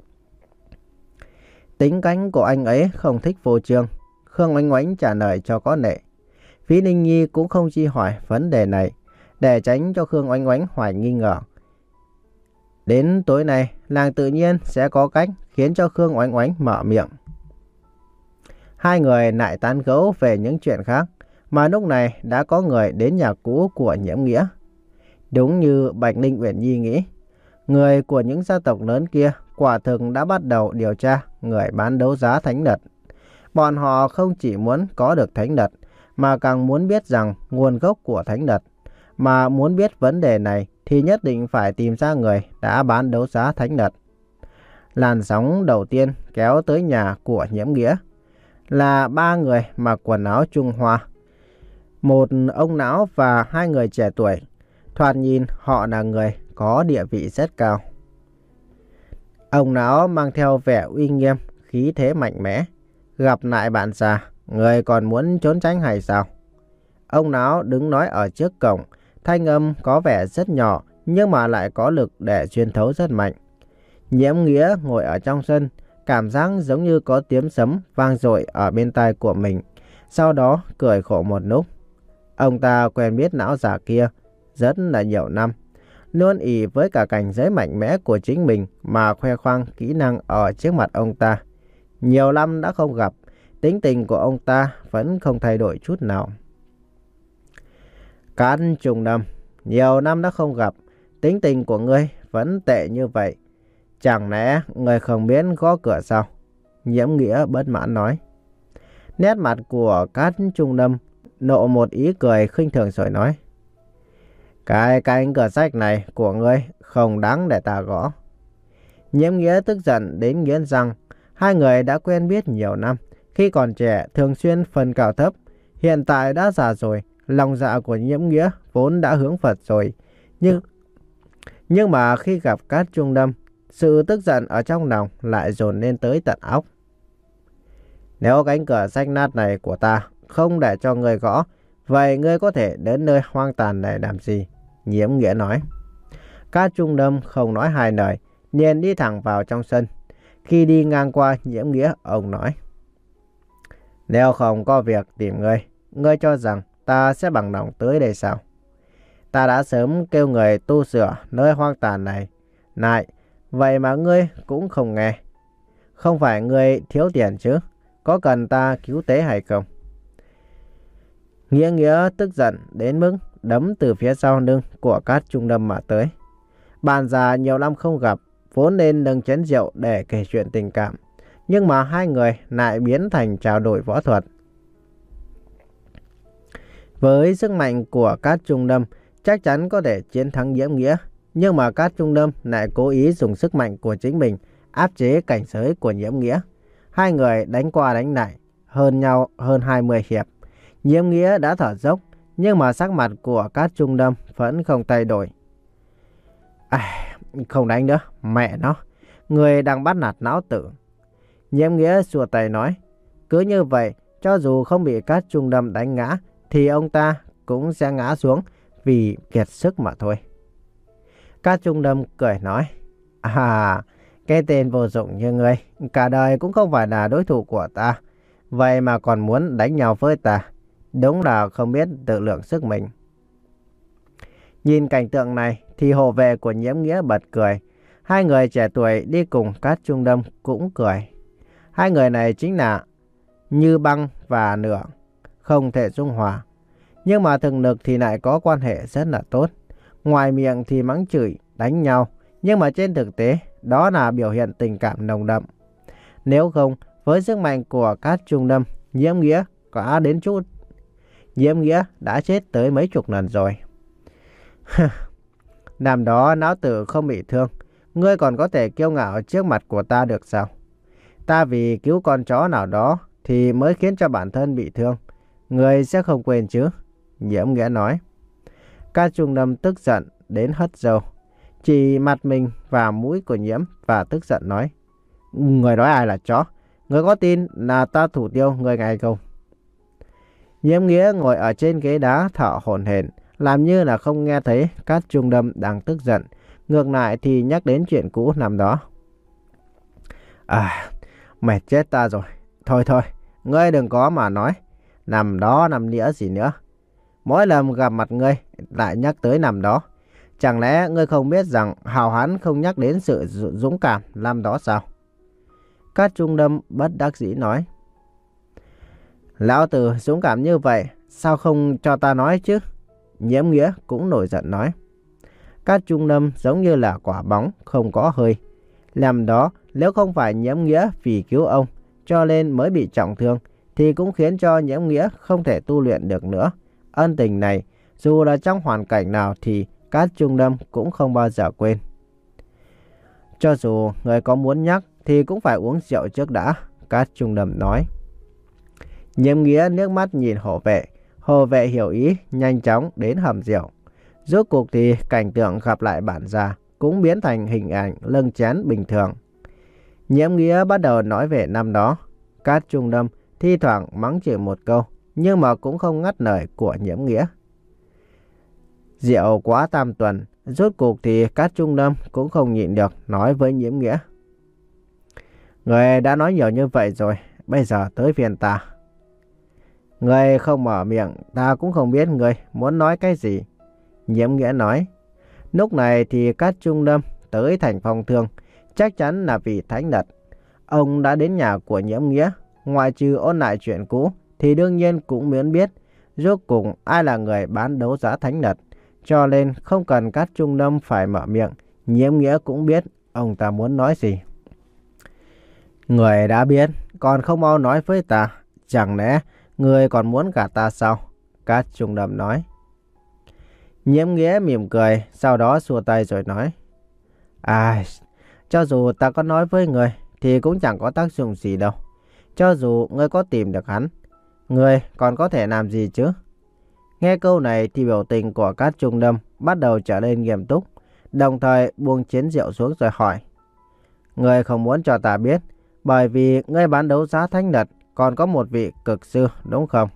Tính cách của anh ấy không thích phô trương. Khương Oánh Oánh trả lời cho có lệ. Phí Ninh Nhi cũng không chi hỏi vấn đề này, để tránh cho Khương Oánh Oánh hoài nghi ngờ. Đến tối nay, làng tự nhiên sẽ có cách khiến cho Khương Oánh Oánh mở miệng. Hai người lại tán gẫu về những chuyện khác, mà lúc này đã có người đến nhà cũ của Nhiễm Nghĩa. Đúng như Bạch Ninh Uyển Nhi nghĩ, người của những gia tộc lớn kia quả thực đã bắt đầu điều tra người bán đấu giá thánh vật. Bọn họ không chỉ muốn có được thánh vật, mà càng muốn biết rằng nguồn gốc của thánh vật. Mà muốn biết vấn đề này thì nhất định phải tìm ra người đã bán đấu giá thánh vật. Làn sóng đầu tiên kéo tới nhà của Nhiễm Nghĩa là ba người mặc quần áo Trung Hoa, một ông lão và hai người trẻ tuổi. Thoạt nhìn họ là người có địa vị rất cao. Ông lão mang theo vẻ uy nghiêm, khí thế mạnh mẽ. Gặp lại bạn già, người còn muốn trốn tránh hay sao? Ông lão đứng nói ở trước cổng, thanh âm có vẻ rất nhỏ nhưng mà lại có lực để xuyên thấu rất mạnh. Nhiễm Nghĩa ngồi ở trong sân, cảm giác giống như có tiếng sấm vang dội ở bên tai của mình. Sau đó cười khổ một lúc. Ông ta quen biết lão già kia rất là nhiều năm, luôn ỷ với cả cảnh giới mạnh mẽ của chính mình mà khoe khoang kỹ năng ở trước mặt ông ta. Nhiều năm đã không gặp, tính tình của ông ta vẫn không thay đổi chút nào. Cát Trung Lâm, nhiều năm đã không gặp, tính tình của ngươi vẫn tệ như vậy. Chẳng lẽ ngươi không biết gõ cửa sao? Nhiễm Nghĩa bất mãn nói. Nét mặt của Cát Trung Lâm nộ một ý cười khinh thường rồi nói. Cái cánh cửa sách này của ngươi không đáng để ta gõ. Nhiễm Nghĩa tức giận đến nghiến răng. Hai người đã quen biết nhiều năm. Khi còn trẻ thường xuyên phân cao thấp. Hiện tại đã già rồi. Lòng dạ của Nhiễm Nghĩa vốn đã hướng Phật rồi. Nhưng, nhưng mà khi gặp Cát Trung Lâm, sự tức giận ở trong lòng lại dồn lên tới tận óc. Nếu cánh cửa sách nát này của ta không để cho ngươi gõ, vậy ngươi có thể đến nơi hoang tàn này làm gì? Nhiễm Nghĩa nói. Cát Trung Lâm không nói hai lời, liền đi thẳng vào trong sân. Khi đi ngang qua Nhiễm Nghĩa, ông nói. Nếu không có việc tìm ngươi, ngươi cho rằng ta sẽ bằng lòng tới đây sao? Ta đã sớm kêu người tu sửa nơi hoang tàn này. Này, vậy mà ngươi cũng không nghe. Không phải ngươi thiếu tiền chứ? Có cần ta cứu tế hay không? Nghĩa Nghĩa tức giận đến mức đấm từ phía sau lưng của Cát Trung Lâm mà tới. Bạn già nhiều năm không gặp, vốn nên nâng chén rượu để kể chuyện tình cảm. Nhưng mà hai người lại biến thành trao đổi võ thuật. Với sức mạnh của Cát Trung Lâm, chắc chắn có thể chiến thắng Nhiễm Nghĩa. Nhưng mà Cát Trung Lâm lại cố ý dùng sức mạnh của chính mình áp chế cảnh giới của Nhiễm Nghĩa. Hai người đánh qua đánh lại, hơn nhau hơn hai mươi hiệp. Nhiễm Nghĩa đã thở dốc, nhưng mà sắc mặt của Cát Trung Lâm vẫn không thay đổi. À, không đánh nữa, mẹ nó, người đang bắt nạt não tử. Nhiễm Nghĩa xua tay nói, cứ như vậy, cho dù không bị Cát Trung Lâm đánh ngã, thì ông ta cũng sẽ ngã xuống vì kiệt sức mà thôi. Cát Trung Lâm cười nói, à, cái tên vô dụng như ngươi, cả đời cũng không phải là đối thủ của ta. Vậy mà còn muốn đánh nhau với ta, đúng là không biết tự lượng sức mình. Nhìn cảnh tượng này thì hộ vệ của Nhiễm Nghĩa bật cười. Hai người trẻ tuổi đi cùng Cát Trung Lâm cũng cười. Hai người này chính là như băng và lửa, không thể dung hòa. Nhưng mà thực lực thì lại có quan hệ rất là tốt. Ngoài miệng thì mắng chửi, đánh nhau, nhưng mà trên thực tế đó là biểu hiện tình cảm nồng đậm. Nếu không, với sức mạnh của Cát Trung Lâm, Nhiễm Nghĩa có đến chút Nhiễm Nghĩa đã chết tới mấy chục lần rồi. Năm đó lão tử không bị thương, ngươi còn có thể kiêu ngạo trước mặt của ta được sao? Ta vì cứu con chó nào đó thì mới khiến cho bản thân bị thương. Ngươi sẽ không quên chứ? Nhiễm Nghĩa nói. Cát Trung Lâm tức giận đến hất râu, chỉ mặt mình và mũi của Nhiễm và tức giận nói. Người nói ai là chó? Người có tin là ta thủ tiêu người ngày không? Nhiễm Nghĩa ngồi ở trên ghế đá thở hổn hển, làm như là không nghe thấy Cát Trung Lâm đang tức giận. Ngược lại thì nhắc đến chuyện cũ năm đó. À, mệt chết ta rồi. Thôi thôi, ngươi đừng có mà nói. Năm đó năm nghĩa gì nữa. Mỗi lần gặp mặt ngươi lại nhắc tới năm đó. Chẳng lẽ ngươi không biết rằng hào hán không nhắc đến sự dũng cảm năm đó sao? Cát Trung Lâm bất đắc dĩ nói. Lão tử dũng cảm như vậy, sao không cho ta nói chứ? Nhiễm Nghĩa cũng nổi giận nói. Cát Trung Lâm giống như là quả bóng không có hơi. Làm đó, nếu không phải Nhiễm Nghĩa vì cứu ông cho nên mới bị trọng thương, thì cũng khiến cho Nhiễm Nghĩa không thể tu luyện được nữa. Ân tình này, dù là trong hoàn cảnh nào thì Cát Trung Lâm cũng không bao giờ quên. Cho dù người có muốn nhắc thì cũng phải uống rượu trước đã, Cát Trung Lâm nói. Nhiễm Nghĩa nước mắt nhìn hộ vệ. Hộ vệ hiểu ý, nhanh chóng đến hầm rượu. Rốt cuộc thì cảnh tượng gặp lại bản gia cũng biến thành hình ảnh lưng chén bình thường. Nhiễm Nghĩa bắt đầu nói về năm đó. Cát Trung Lâm thi thoảng mắng chửi một câu, nhưng mà cũng không ngắt lời của Nhiễm Nghĩa. Rượu quá tam tuần, rốt cuộc thì Cát Trung Lâm cũng không nhịn được nói với Nhiễm Nghĩa. Người đã nói nhiều như vậy rồi, bây giờ tới phiên ta. Người không mở miệng, ta cũng không biết người muốn nói cái gì. Nhiễm Nghĩa nói. Lúc này thì Cát Trung Lâm tới thành Phong Thương, chắc chắn là vì thánh đật. Ông đã đến nhà của Nhiễm Nghĩa, ngoại trừ ôn lại chuyện cũ, thì đương nhiên cũng muốn biết rốt cuộc ai là người bán đấu giá thánh đật. Cho nên không cần Cát Trung Lâm phải mở miệng, Nhiễm Nghĩa cũng biết ông ta muốn nói gì. Người đã biết, còn không mau nói với ta, chẳng lẽ người còn muốn gạt ta sao? Cát Trung Lâm nói. Nhiễm Nghĩa mỉm cười, sau đó xua tay rồi nói. À, cho dù ta có nói với người thì cũng chẳng có tác dụng gì đâu. Cho dù ngươi có tìm được hắn, ngươi còn có thể làm gì chứ? Nghe câu này thì biểu tình của Cát Trung Lâm bắt đầu trở nên nghiêm túc, đồng thời buông chén rượu xuống rồi hỏi. Ngươi không muốn cho ta biết, bởi vì ngươi bán đấu giá thánh đật còn có một vị cực sư, đúng không?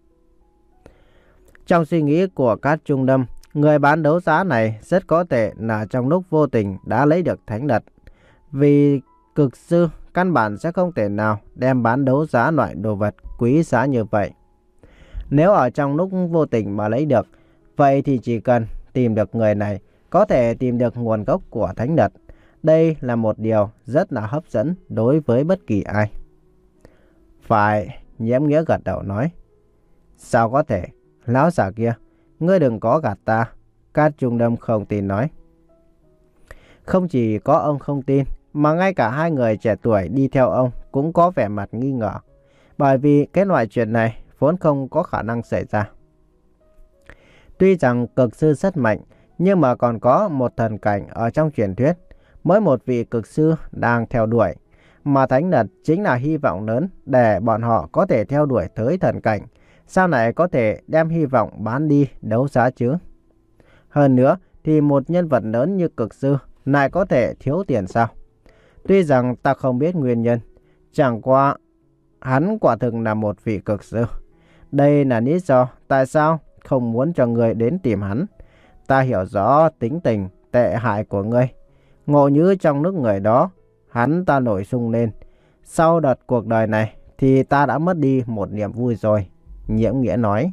Trong suy nghĩ của Cát Trung Lâm, người bán đấu giá này rất có thể là trong lúc vô tình đã lấy được thánh đật. Vì cực sư căn bản sẽ không thể nào đem bán đấu giá loại đồ vật quý giá như vậy. Nếu ở trong lúc vô tình mà lấy được, vậy thì chỉ cần tìm được người này, có thể tìm được nguồn gốc của thánh đật. Đây là một điều rất là hấp dẫn đối với bất kỳ ai. Phải, Nhiễm Nghĩa gật đầu nói. Sao có thể? Lão già kia, ngươi đừng có gạt ta. Cát Trung Lâm không tin nói. Không chỉ có ông không tin, mà ngay cả hai người trẻ tuổi đi theo ông cũng có vẻ mặt nghi ngờ. Bởi vì cái loại chuyện này vốn không có khả năng xảy ra. Tuy rằng cực sư rất mạnh, nhưng mà còn có một thần cảnh ở trong truyền thuyết. Mỗi một vị cực sư đang theo đuổi, mà thánh đật chính là hy vọng lớn để bọn họ có thể theo đuổi tới thần cảnh. Sao lại có thể đem hy vọng bán đi đấu giá chứ? Hơn nữa thì một nhân vật lớn như cực sư lại có thể thiếu tiền sao? Tuy rằng ta không biết nguyên nhân, chẳng qua hắn quả thực là một vị cực sư. Đây là lý do tại sao không muốn cho người đến tìm hắn. Ta hiểu rõ tính tình tệ hại của ngươi. Ngộ như trong lúc người đó, hắn ta nổi sung lên. Sau đợt cuộc đời này thì ta đã mất đi một niềm vui rồi, Nhiễm Nghĩa nói.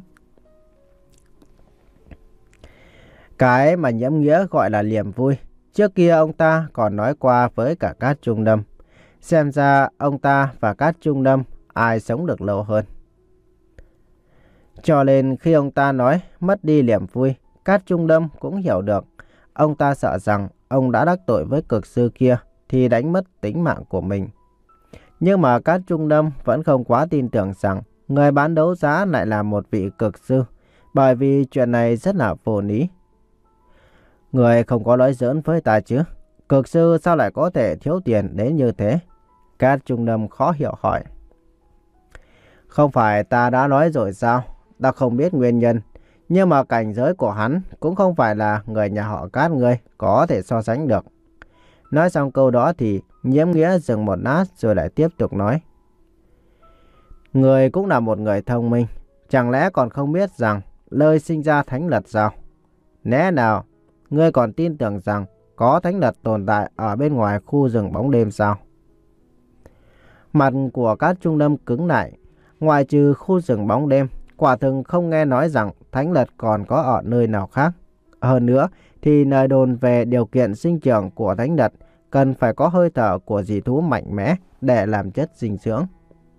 Cái mà Nhiễm Nghĩa gọi là niềm vui, trước kia ông ta còn nói qua với cả Cát Trung Lâm. Xem ra ông ta và Cát Trung Đâm ai sống được lâu hơn. Cho nên khi ông ta nói mất đi niềm vui, Cát Trung Đâm cũng hiểu được. Ông ta sợ rằng ông đã đắc tội với cực sư kia thì đánh mất tính mạng của mình. Nhưng mà Cát Trung Đâm vẫn không quá tin tưởng rằng người bán đấu giá lại là một vị cực sư, bởi vì chuyện này rất là vô lý. Người không có nói giỡn với ta chứ? Cực sư sao lại có thể thiếu tiền đến như thế? Cát Trung Đâm khó hiểu hỏi. Không phải ta đã nói rồi sao? Ta không biết nguyên nhân. Nhưng mà cảnh giới của hắn cũng không phải là người nhà họ Cát ngươi có thể so sánh được. Nói xong câu đó thì Nhiễm Nghĩa dừng một lát rồi lại tiếp tục nói. Người cũng là một người thông minh. Chẳng lẽ còn không biết rằng nơi sinh ra thánh lật sao? Lẽ nào ngươi còn tin tưởng rằng có thánh lật tồn tại ở bên ngoài khu rừng bóng đêm sao? Mặt của Cát Trung Đâm cứng lại. Ngoài trừ khu rừng bóng đêm, quả thực không nghe nói rằng thánh lật còn có ở nơi nào khác. Hơn nữa thì lời đồn về điều kiện sinh trưởng của thánh lật cần phải có hơi thở của dị thú mạnh mẽ để làm chất dinh dưỡng.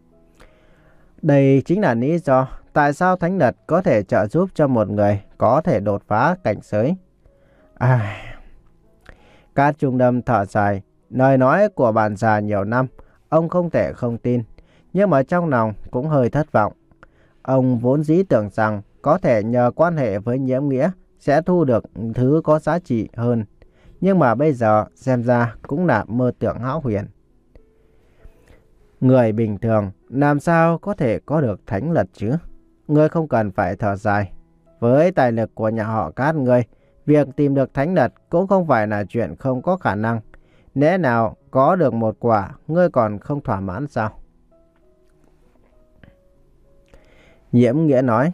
Đây chính là lý do tại sao thánh lật có thể trợ giúp cho một người có thể đột phá cảnh giới. À... Cát Trung Đâm thở dài. Lời nói của bạn già nhiều năm, ông không thể không tin, nhưng mà trong lòng cũng hơi thất vọng. Ông vốn dĩ tưởng rằng có thể nhờ quan hệ với Nhiễm Nghĩa sẽ thu được thứ có giá trị hơn. Nhưng mà bây giờ xem ra cũng là mơ tưởng hão huyền. Người bình thường làm sao có thể có được thánh lật chứ? Ngươi không cần phải thở dài. Với tài lực của nhà họ Cát ngươi, việc tìm được thánh lật cũng không phải là chuyện không có khả năng. Lẽ nào có được một quả ngươi còn không thỏa mãn sao? Nhiễm Nghĩa nói.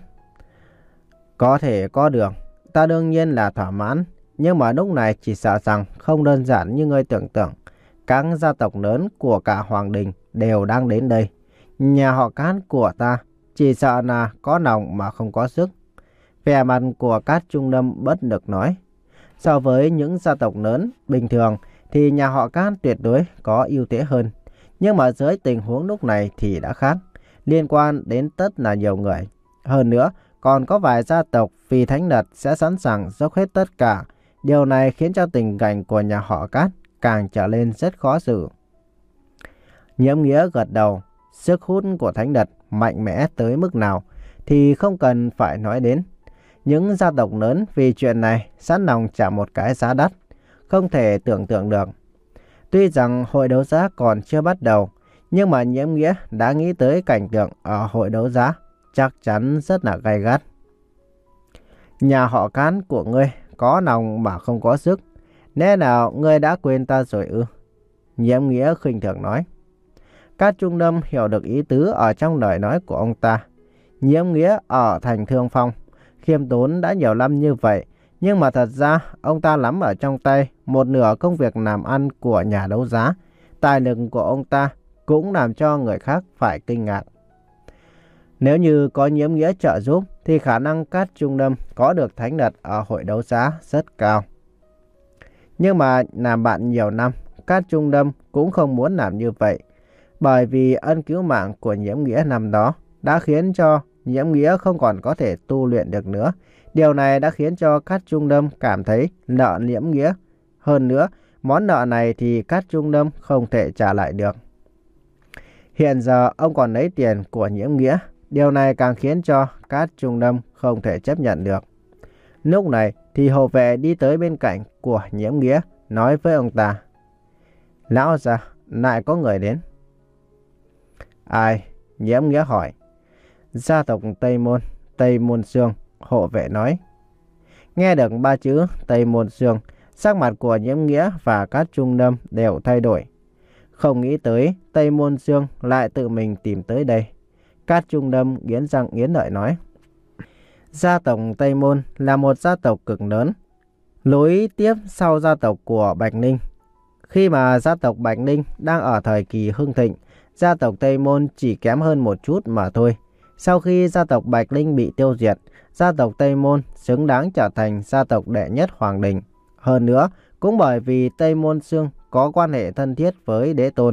Có thể có được, ta đương nhiên là thỏa mãn. Nhưng mà lúc này chỉ sợ rằng không đơn giản như ngươi tưởng tượng. Các gia tộc lớn của cả Hoàng Đình đều đang đến đây. Nhà họ Cát của ta chỉ sợ là có lòng mà không có sức. Vẻ mặt của Cát Trung Đâm bất lực nói. So với những gia tộc lớn bình thường thì nhà họ Cát tuyệt đối có ưu thế hơn. Nhưng mà dưới tình huống lúc này thì đã khác. Liên quan đến tất là nhiều người. Hơn nữa còn có vài gia tộc vì thánh lật sẽ sẵn sàng dốc hết tất cả. Điều này khiến cho tình cảnh của nhà họ Cát càng trở nên rất khó xử. Nhiễm Nghĩa gật đầu. Sức hút của thánh lật mạnh mẽ tới mức nào thì không cần phải nói đến. Những gia tộc lớn vì chuyện này sẵn lòng trả một cái giá đắt, không thể tưởng tượng được. Tuy rằng hội đấu giá còn chưa bắt đầu, nhưng mà Nhiễm Nghĩa đã nghĩ tới cảnh tượng ở hội đấu giá chắc chắn rất là gay gắt. Nhà họ Cát của ngươi có lòng mà không có sức. Lẽ nào ngươi đã quên ta rồi ư? Nhiễm Nghĩa khinh thường nói. Cát Trung Đâm hiểu được ý tứ ở trong lời nói của ông ta. Nhiễm Nghĩa ở thành Thương Phong khiêm tốn đã nhiều năm như vậy, nhưng mà thật ra ông ta nắm ở trong tay một nửa công việc làm ăn của nhà đấu giá. Tài lực của ông ta cũng làm cho người khác phải kinh ngạc. Nếu như có Nhiễm Nghĩa trợ giúp thì khả năng Cát Trung Đâm có được thánh lật ở hội đấu giá rất cao. Nhưng mà làm bạn nhiều năm, Cát Trung Đâm cũng không muốn làm như vậy. Bởi vì ân cứu mạng của Nhiễm Nghĩa năm đó đã khiến cho Nhiễm Nghĩa không còn có thể tu luyện được nữa. Điều này đã khiến cho Cát Trung Đâm cảm thấy nợ Nhiễm Nghĩa. Hơn nữa, món nợ này thì Cát Trung Đâm không thể trả lại được. Hiện giờ ông còn lấy tiền của Nhiễm Nghĩa. Điều này càng khiến cho Cát Trung Đâm không thể chấp nhận được. Lúc này thì hộ vệ đi tới bên cạnh của Nhiễm Nghĩa, nói với ông ta. Lão già, lại có người đến. Ai? Nhiễm Nghĩa hỏi. Gia tộc Tây Môn, Tây Môn Xương, hộ vệ nói. Nghe được ba chữ Tây Môn Xương, sắc mặt của Nhiễm Nghĩa và Cát Trung Đâm đều thay đổi. Không nghĩ tới Tây Môn Xương lại tự mình tìm tới đây. Cát Trung Đâm nghiến răng nghiến lợi nói. Gia tộc Tây Môn là một gia tộc cực lớn, nối tiếp sau gia tộc của Bạch Ninh. Khi mà gia tộc Bạch Ninh đang ở thời kỳ hưng thịnh, gia tộc Tây Môn chỉ kém hơn một chút mà thôi. Sau khi gia tộc Bạch Ninh bị tiêu diệt, gia tộc Tây Môn xứng đáng trở thành gia tộc đệ nhất Hoàng Đình. Hơn nữa, cũng bởi vì Tây Môn Xương có quan hệ thân thiết với đế tôn,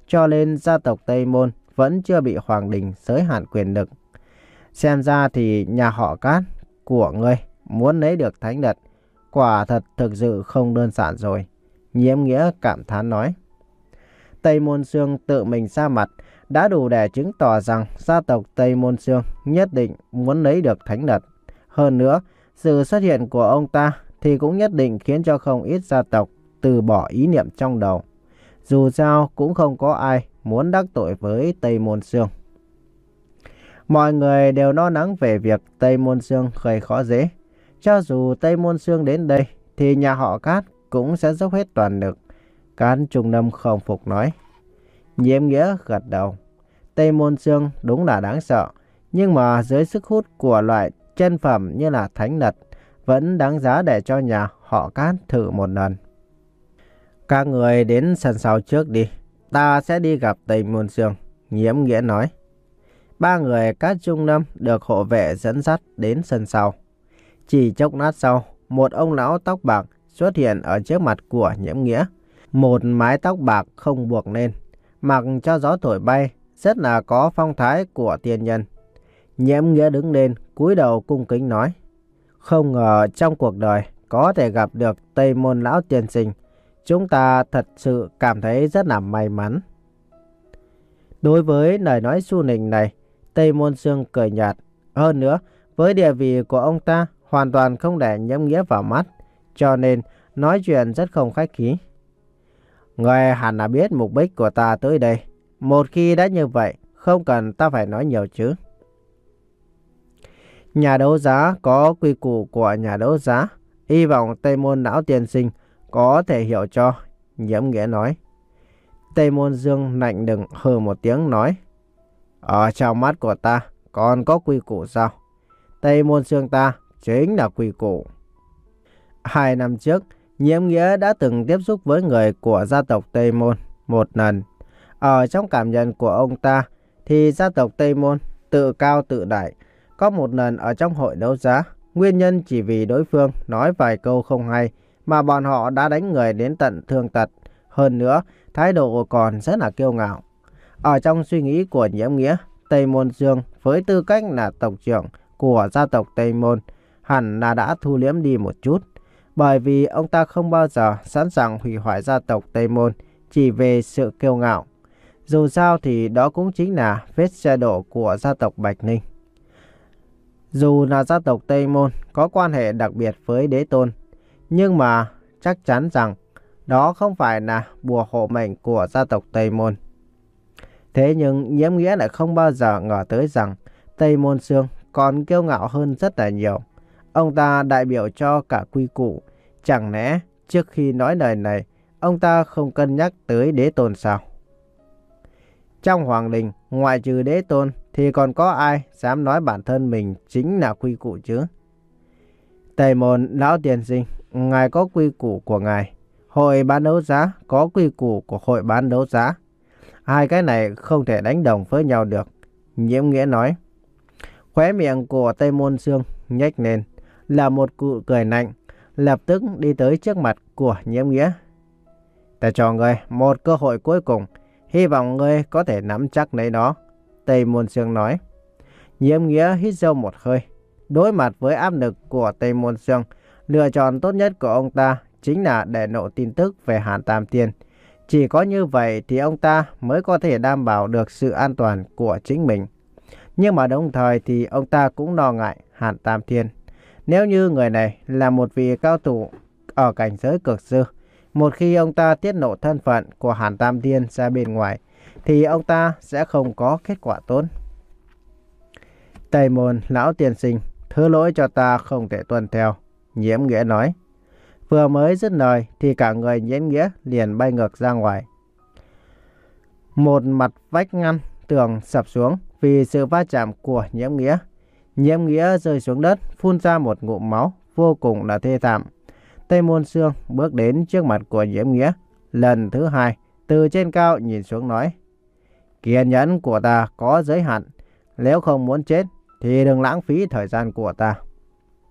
cho nên gia tộc Tây Môn vẫn chưa bị Hoàng Đình giới hạn quyền lực. Xem ra thì nhà họ Cát của ngươi muốn lấy được thánh đất, quả thật thực sự không đơn giản rồi. Nhiễm Nghĩa cảm thán nói. Tây Môn Xương tự mình ra mặt đã đủ để chứng tỏ rằng gia tộc Tây Môn Xương nhất định muốn lấy được thánh đất. Hơn nữa, sự xuất hiện của ông ta thì cũng nhất định khiến cho không ít gia tộc từ bỏ ý niệm trong đầu. Dù sao cũng không có ai muốn đắc tội với Tây Môn Xương. Mọi người đều lo lắng về việc Tây Môn Xương gây khó dễ. Cho dù Tây Môn Xương đến đây thì nhà họ Cát cũng sẽ dốc hết toàn lực. Cát Trung Lâm không phục nói. Nhiễm Nghĩa gật đầu. Tây Môn Xương đúng là đáng sợ, nhưng mà dưới sức hút của loại chân phẩm như là thánh đất vẫn đáng giá để cho nhà họ Cát thử một lần. Các người đến sân sau trước đi, ta sẽ đi gặp Tây Môn Xương, Nhiễm Nghĩa nói. Ba người Cát Trung Lâm được hộ vệ dẫn dắt đến sân sau. Chỉ chốc lát sau, một ông lão tóc bạc xuất hiện ở trước mặt của Nhiễm Nghĩa. Một mái tóc bạc không buộc lên, mặc cho gió thổi bay, rất là có phong thái của tiên nhân. Nhiễm Nghĩa đứng lên, cúi đầu cung kính nói. Không ngờ trong cuộc đời có thể gặp được Tây Môn lão tiên sinh. Chúng ta thật sự cảm thấy rất là may mắn. Đối với lời nói su nịnh này, Tây Môn Xương cười nhạt. Hơn nữa, với địa vị của ông ta hoàn toàn không để Nhiễm Nghĩa vào mắt, cho nên nói chuyện rất không khách khí. Người hẳn là biết mục đích của ta tới đây. Một khi đã như vậy, không cần ta phải nói nhiều chứ. Nhà đấu giá có quy củ của nhà đấu giá. Hy vọng Tây Môn lão tiên sinh có thể hiểu cho, Nhiễm Nghĩa nói. Tây Môn Dương lạnh lùng hừ một tiếng nói. Ở trong mắt của ta còn có quy củ sao? Tây Môn Dương ta chính là quy củ. Hai năm trước, Nhiễm Nghĩa đã từng tiếp xúc với người của gia tộc Tây Môn một lần. Ở trong cảm nhận của ông ta thì gia tộc Tây Môn tự cao tự đại. Có một lần ở trong hội đấu giá, nguyên nhân chỉ vì đối phương nói vài câu không hay mà bọn họ đã đánh người đến tận thương tật. Hơn nữa, thái độ còn rất là kiêu ngạo. Ở trong suy nghĩ của Nhiễm Nghĩa, Tây Môn Dương với tư cách là tộc trưởng của gia tộc Tây Môn hẳn là đã thu liễm đi một chút. Bởi vì ông ta không bao giờ sẵn sàng hủy hoại gia tộc Tây Môn chỉ về sự kiêu ngạo. Dù sao thì đó cũng chính là vết xe đổ của gia tộc Bạch Ninh. Dù là gia tộc Tây Môn có quan hệ đặc biệt với đế tôn, nhưng mà chắc chắn rằng đó không phải là bùa hộ mệnh của gia tộc Tây Môn. Thế nhưng Nhiễm Nghĩa lại không bao giờ ngờ tới rằng Tây Môn Xương còn kiêu ngạo hơn rất là nhiều. Ông ta đại biểu cho cả quy củ. Chẳng lẽ trước khi nói lời này, ông ta không cân nhắc tới đế tôn sao? Trong hoàng đình, ngoại trừ đế tôn thì còn có ai dám nói bản thân mình chính là quy củ chứ? Tây Môn lão tiên sinh, ngài có quy củ của ngài. Hội bán đấu giá có quy củ của hội bán đấu giá. Hai cái này không thể đánh đồng với nhau được, Nhiễm Nghĩa nói. Khóe miệng của Tây Môn Xương nhếch lên là một cụ cười lạnh, lập tức đi tới trước mặt của Nhiễm Nghĩa. Ta cho ngươi một cơ hội cuối cùng, hy vọng ngươi có thể nắm chắc lấy nó, Tây Môn Xương nói. Nhiễm Nghĩa hít sâu một hơi. Đối mặt với áp lực của Tây Môn Xương, lựa chọn tốt nhất của ông ta chính là để lộ tin tức về Hàn Tam Thiên. Chỉ có như vậy thì ông ta mới có thể đảm bảo được sự an toàn của chính mình. Nhưng mà đồng thời thì ông ta cũng lo ngại Hàn Tam Thiên. Nếu như người này là một vị cao thủ ở cảnh giới cực sư, một khi ông ta tiết lộ thân phận của Hàn Tam Thiên ra bên ngoài, thì ông ta sẽ không có kết quả tốt. Tây Môn lão tiên sinh, thứ lỗi cho ta không thể tuân theo, Nhiễm Nghĩa nói. Vừa mới dứt lời thì cả người Nhiễm Nghĩa liền bay ngược ra ngoài. Một mặt vách ngăn tường sập xuống vì sự va chạm của Nhiễm Nghĩa. Nhiễm Nghĩa rơi xuống đất, phun ra một ngụm máu vô cùng là thê thảm. Tây Môn Xương bước đến trước mặt của Nhiễm Nghĩa, lần thứ hai từ trên cao nhìn xuống nói: Kiên nhẫn của ta có giới hạn, nếu không muốn chết thì đừng lãng phí thời gian của ta.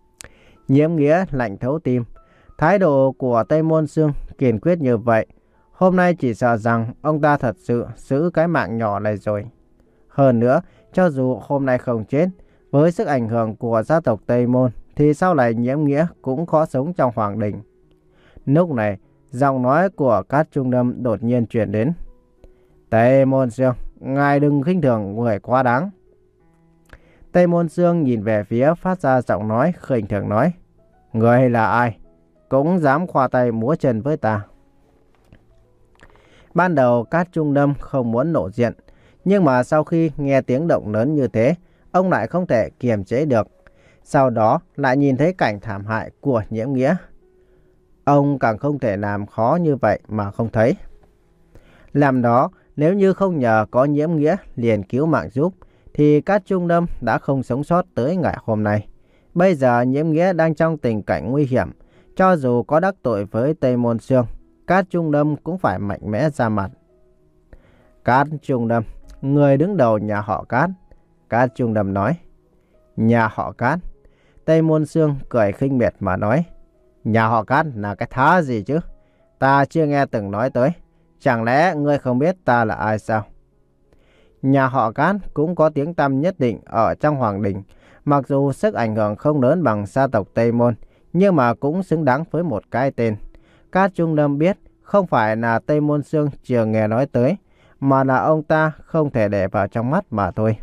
Nhiễm Nghĩa lạnh thấu tim. Thái độ của Tây Môn Xương kiên quyết như vậy, Hôm nay chỉ sợ rằng ông ta thật sự giữ cái mạng nhỏ này rồi. Hơn nữa, cho dù hôm nay không chết, với sức ảnh hưởng của gia tộc Tây Môn, thì sau này Nhiễm Nghĩa cũng khó sống trong hoàng đình. Lúc này, giọng nói của Cát Trung Đâm đột nhiên truyền đến. Tây Môn Xương, ngài đừng khinh thường người quá đáng. Tây Môn Xương nhìn về phía phát ra giọng nói khinh thường nói. Người là ai? Cũng dám khoa tay múa chân với ta. Ban đầu Cát Trung Đâm không muốn nổ diện, nhưng mà sau khi nghe tiếng động lớn như thế, ông lại không thể kiềm chế được. Sau đó lại nhìn thấy cảnh thảm hại của Nhiễm Nghĩa. Ông càng không thể làm khó như vậy mà không thấy. Làm đó, nếu như không nhờ có Nhiễm Nghĩa liền cứu mạng giúp, thì Cát Trung Đâm đã không sống sót tới ngày hôm nay. Bây giờ Nhiễm Nghĩa đang trong tình cảnh nguy hiểm, cho dù có đắc tội với Tây Môn Xương, Cát Trung Đâm cũng phải mạnh mẽ ra mặt. Cát Trung Đâm, người đứng đầu nhà họ Cát. Cát Trung Đâm nói. Nhà họ Cát? Tây Môn Xương cười khinh miệt mà nói. Nhà họ Cát là cái thá gì chứ? Ta chưa nghe từng nói tới. Chẳng lẽ ngươi không biết ta là ai sao? Nhà họ Cát cũng có tiếng tăm nhất định ở trong hoàng đình. Mặc dù sức ảnh hưởng không lớn bằng gia tộc Tây Môn, nhưng mà cũng xứng đáng với một cái tên. Cát Trung Đâm biết không phải là Tây Môn Xương chưa nghe nói tới, mà là ông ta không thể để vào trong mắt mà thôi.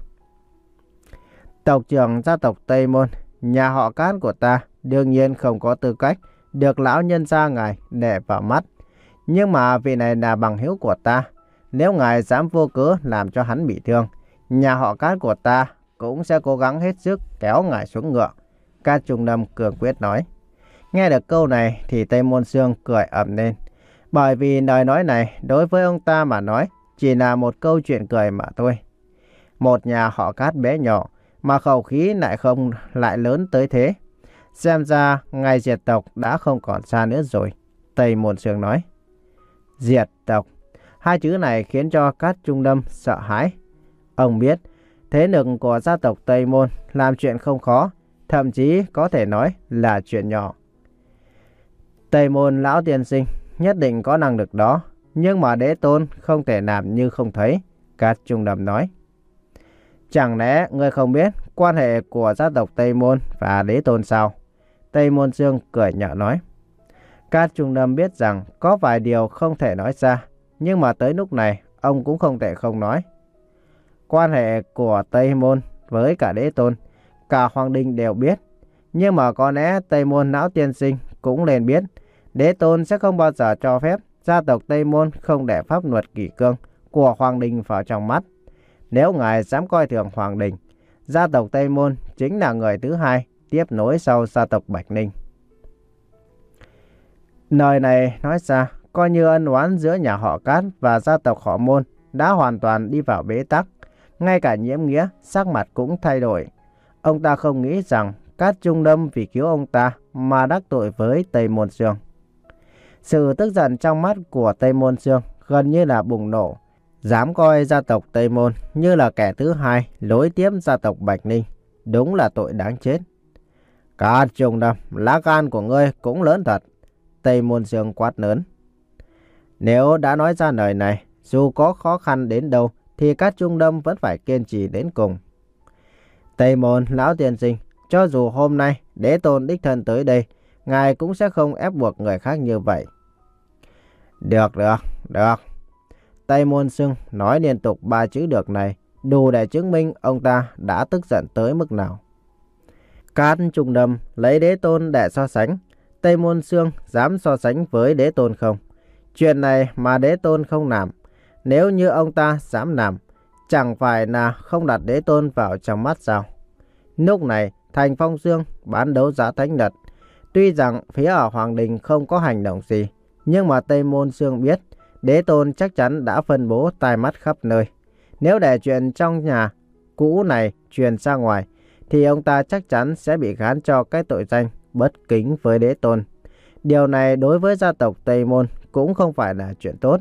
Tộc trưởng gia tộc Tây Môn, nhà họ Cát của ta đương nhiên không có tư cách được lão nhân gia ngài để vào mắt. Nhưng mà vị này là bằng hữu của ta. Nếu ngài dám vô cớ làm cho hắn bị thương, nhà họ Cát của ta cũng sẽ cố gắng hết sức kéo ngài xuống ngựa. Cát Trung Đâm cường quyết nói. Nghe được câu này thì Tây Môn Xương cười ầm lên. Bởi vì lời nói này đối với ông ta mà nói chỉ là một câu chuyện cười mà thôi. Một nhà họ Cát bé nhỏ mà khẩu khí lại không lại lớn tới thế. Xem ra ngày diệt tộc đã không còn xa nữa rồi. Tây Môn Xương nói. Diệt tộc. Hai chữ này khiến cho Cát Trung Đâm sợ hãi. Ông biết thế lực của gia tộc Tây Môn làm chuyện không khó, thậm chí có thể nói là chuyện nhỏ. Tây Môn lão tiên sinh nhất định có năng lực đó, nhưng mà Đế Tôn không thể làm như không thấy. Cát Trung Đâm nói. Chẳng lẽ ngươi không biết quan hệ của gia tộc Tây Môn và Đế Tôn sao? Tây Môn Xương cười nhạo nói. Cát Trung Đâm biết rằng có vài điều không thể nói ra, nhưng mà tới lúc này ông cũng không thể không nói. Quan hệ của Tây Môn với cả Đế Tôn, cả hoàng đình đều biết. Nhưng mà có lẽ Tây Môn lão tiên sinh cũng nên biết, Đế Tôn sẽ không bao giờ cho phép gia tộc Tây Môn không để pháp luật kỷ cương của hoàng đình vào trong mắt. Nếu ngài dám coi thường hoàng đình, gia tộc Tây Môn chính là người thứ hai tiếp nối sau gia tộc Bạch Ninh. Lời này nói ra, coi như ân oán giữa nhà họ Cát và gia tộc họ Môn đã hoàn toàn đi vào bế tắc. Ngay cả Nhiễm Nghĩa sắc mặt cũng thay đổi. Ông ta không nghĩ rằng Cát Trung Đâm vì cứu ông ta mà đắc tội với Tây Môn Xương. Sự tức giận trong mắt của Tây Môn Xương gần như là bùng nổ. Dám coi gia tộc Tây Môn như là kẻ thứ hai nối tiếp gia tộc Bạch Ninh, đúng là tội đáng chết. Cát Trung Đâm, lá gan của ngươi cũng lớn thật. Tây Môn Xương quát lớn. Nếu đã nói ra lời này, dù có khó khăn đến đâu thì Cát Trung Đâm vẫn phải kiên trì đến cùng. Tây Môn lão tiên sinh, cho dù hôm nay Đế Tôn đích thân tới đây, ngài cũng sẽ không ép buộc người khác như vậy. Được, được, được. Tây Môn Xương nói liên tục ba chữ được này, đủ để chứng minh ông ta đã tức giận tới mức nào. Cát Trung Đâm lấy Đế Tôn để so sánh. Tây Môn Xương dám so sánh với Đế Tôn không? Chuyện này mà Đế Tôn không làm, nếu như ông ta dám làm, chẳng phải là không đặt Đế Tôn vào trong mắt sao? Lúc này, thành Phong Dương bán đấu giá thánh lật. Tuy rằng phía ở Hoàng Đình không có hành động gì, nhưng mà Tây Môn Xương biết Đế Tôn chắc chắn đã phân bố tai mắt khắp nơi. Nếu để chuyện trong nhà cũ này truyền ra ngoài, thì ông ta chắc chắn sẽ bị gán cho cái tội danh bất kính với Đế Tôn. Điều này đối với gia tộc Tây Môn cũng không phải là chuyện tốt.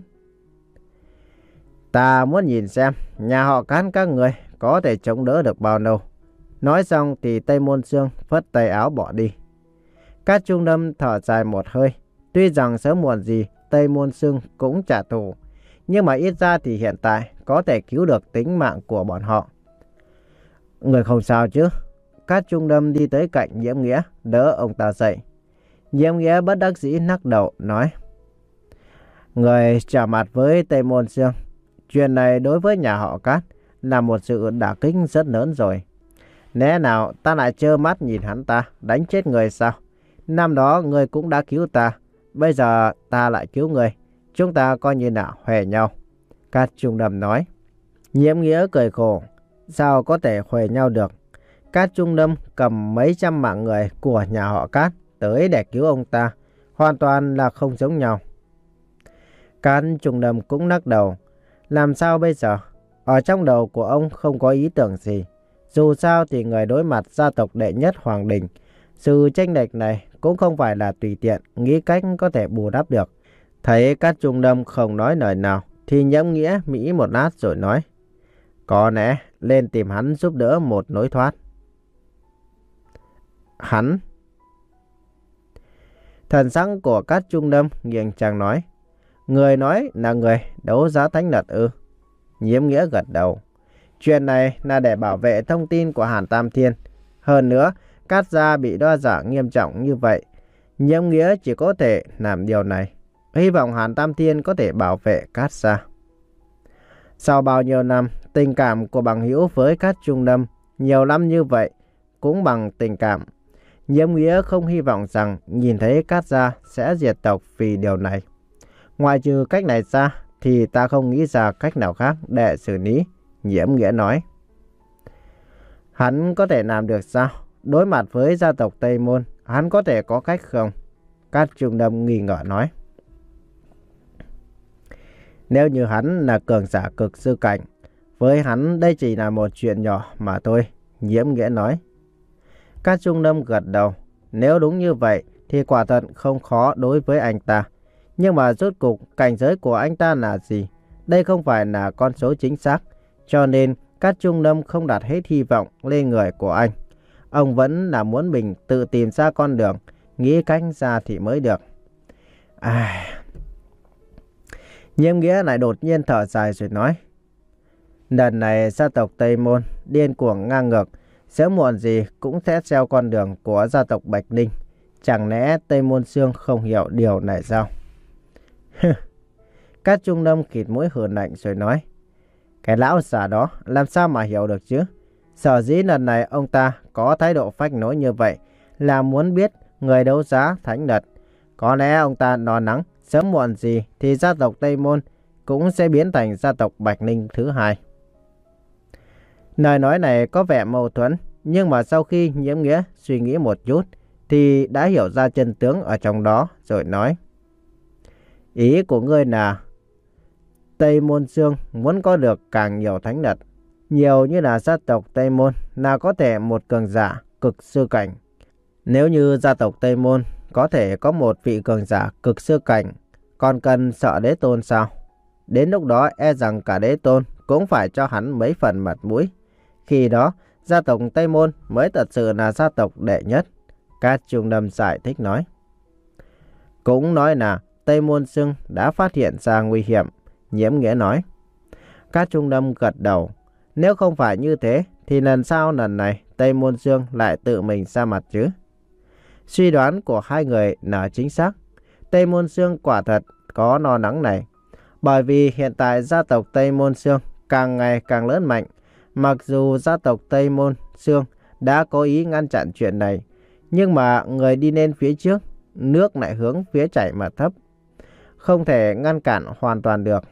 Ta muốn nhìn xem nhà họ Cát các người có thể chống đỡ được bao lâu. Nói xong thì Tây Môn Xương phất tay áo bỏ đi. Cát Trung Đâm thở dài một hơi. Tuy rằng sớm muộn gì Tây Môn Xương cũng trả thù. Nhưng mà ít ra thì hiện tại có thể cứu được tính mạng của bọn họ. Người không sao chứ? Cát Trung Đâm đi tới cạnh Nhiễm Nghĩa, đỡ ông ta dậy. Nhiễm Nghĩa bất đắc dĩ lắc đầu nói: Người trả mặt với Tây Môn Xương, chuyện này đối với nhà họ Cát là một sự đả kích rất lớn rồi. Lẽ nào ta lại trơ mắt nhìn hắn ta đánh chết người sao? Năm đó người cũng đã cứu ta, bây giờ ta lại cứu người. Chúng ta coi như là huề nhau. Cát Trung Đâm nói. Nhiễm Nghĩa cười khổ. Sao có thể huề nhau được? Cát Trung Đâm cầm mấy trăm mạng người của nhà họ Cát tới để cứu ông ta, hoàn toàn là không giống nhau. Cát Trung Đâm cũng lắc đầu. Làm sao bây giờ? Ở trong đầu của ông không có ý tưởng gì. Dù sao thì người đối mặt gia tộc đệ nhất Hoàng Đình, sự chênh lệch này cũng không phải là tùy tiện nghĩ cách có thể bù đắp được. Thấy Cát Trung Đâm không nói lời nào thì Nhiễm Nghĩa mỹ một lát rồi nói: Có lẽ lên tìm hắn giúp đỡ một lối thoát. Hắn? Thần sắc của Cát Trung Đâm nghiêng chàng nói: Người nói là người đấu giá thánh lật ư? Nhiễm Nghĩa gật đầu. Chuyện này là để bảo vệ thông tin của Hàn Tam Thiên. Hơn nữa, Cát gia bị đe dọa nghiêm trọng như vậy, Nhiễm Nghĩa chỉ có thể làm điều này. Hy vọng Hàn Tam Thiên có thể bảo vệ Cát gia. Sau bao nhiêu năm, tình cảm của bằng hữu với Cát Trung Đâm nhiều năm như vậy cũng bằng tình cảm. Nhiễm Nghĩa không hy vọng rằng nhìn thấy Cát gia sẽ diệt tộc vì điều này. Ngoài trừ cách này ra thì ta không nghĩ ra cách nào khác để xử lý. Nhiễm Nghĩa nói. Hắn có thể làm được sao? Đối mặt với gia tộc Tây Môn, hắn có thể có cách không? Cát Trung Đâm nghi ngờ nói. Nếu như hắn là cường giả cực sư cảnh, với hắn đây chỉ là một chuyện nhỏ mà thôi. Nhiễm Nghĩa nói. Cát Trung Đâm gật đầu. Nếu đúng như vậy thì quả thật không khó đối với anh ta. Nhưng mà rốt cục cảnh giới của anh ta là gì? Đây không phải là con số chính xác. Cho nên Cát Trung Đâm không đặt hết hy vọng lên người của anh. Ông vẫn là muốn mình tự tìm ra con đường, nghĩ cách ra thì mới được. À... Nhiễm Nghĩa lại đột nhiên thở dài rồi nói. Lần này gia tộc Tây Môn điên cuồng ngang ngược, sớm muộn gì cũng sẽ theo con đường của gia tộc Bạch Ninh. Chẳng lẽ Tây Môn Xương không hiểu điều này sao? Cát Trung Đâm khịt mũi hừ lạnh rồi nói. Cái lão già đó làm sao mà hiểu được chứ? Sở dĩ lần này ông ta có thái độ phách nối như vậy là muốn biết người đấu giá thánh lật. Có lẽ ông ta lo lắng sớm muộn gì thì gia tộc Tây Môn cũng sẽ biến thành gia tộc Bạch Ninh thứ hai. Lời nói này có vẻ mâu thuẫn, nhưng mà sau khi Nhiễm Nghĩa suy nghĩ một chút thì đã hiểu ra chân tướng ở trong đó rồi nói. Ý của ngươi là Tây Môn Xương muốn có được càng nhiều thánh lật, nhiều như là gia tộc Tây Môn là có thể một cường giả cực sư cảnh. Nếu như gia tộc Tây Môn có thể có một vị cường giả cực sư cảnh, còn cần sợ đế tôn sao? Đến lúc đó e rằng cả đế tôn cũng phải cho hắn mấy phần mặt mũi. Khi đó gia tộc Tây Môn mới thật sự là gia tộc đệ nhất. Cát Trung Đâm giải thích nói. Cũng nói là Tây Môn Xương đã phát hiện ra nguy hiểm. Nhiễm Nghĩa nói. Cát Trung Đâm gật đầu. Nếu không phải như thế thì lần sau lần này Tây Môn Xương lại tự mình ra mặt chứ? Suy đoán của hai người là chính xác. Tây Môn Xương quả thật có lo lắng này. Bởi vì hiện tại gia tộc Tây Môn Xương càng ngày càng lớn mạnh. Mặc dù gia tộc Tây Môn Xương đã có ý ngăn chặn chuyện này, nhưng mà người đi lên phía trước, nước lại hướng phía chảy mà thấp. Không thể ngăn cản hoàn toàn được.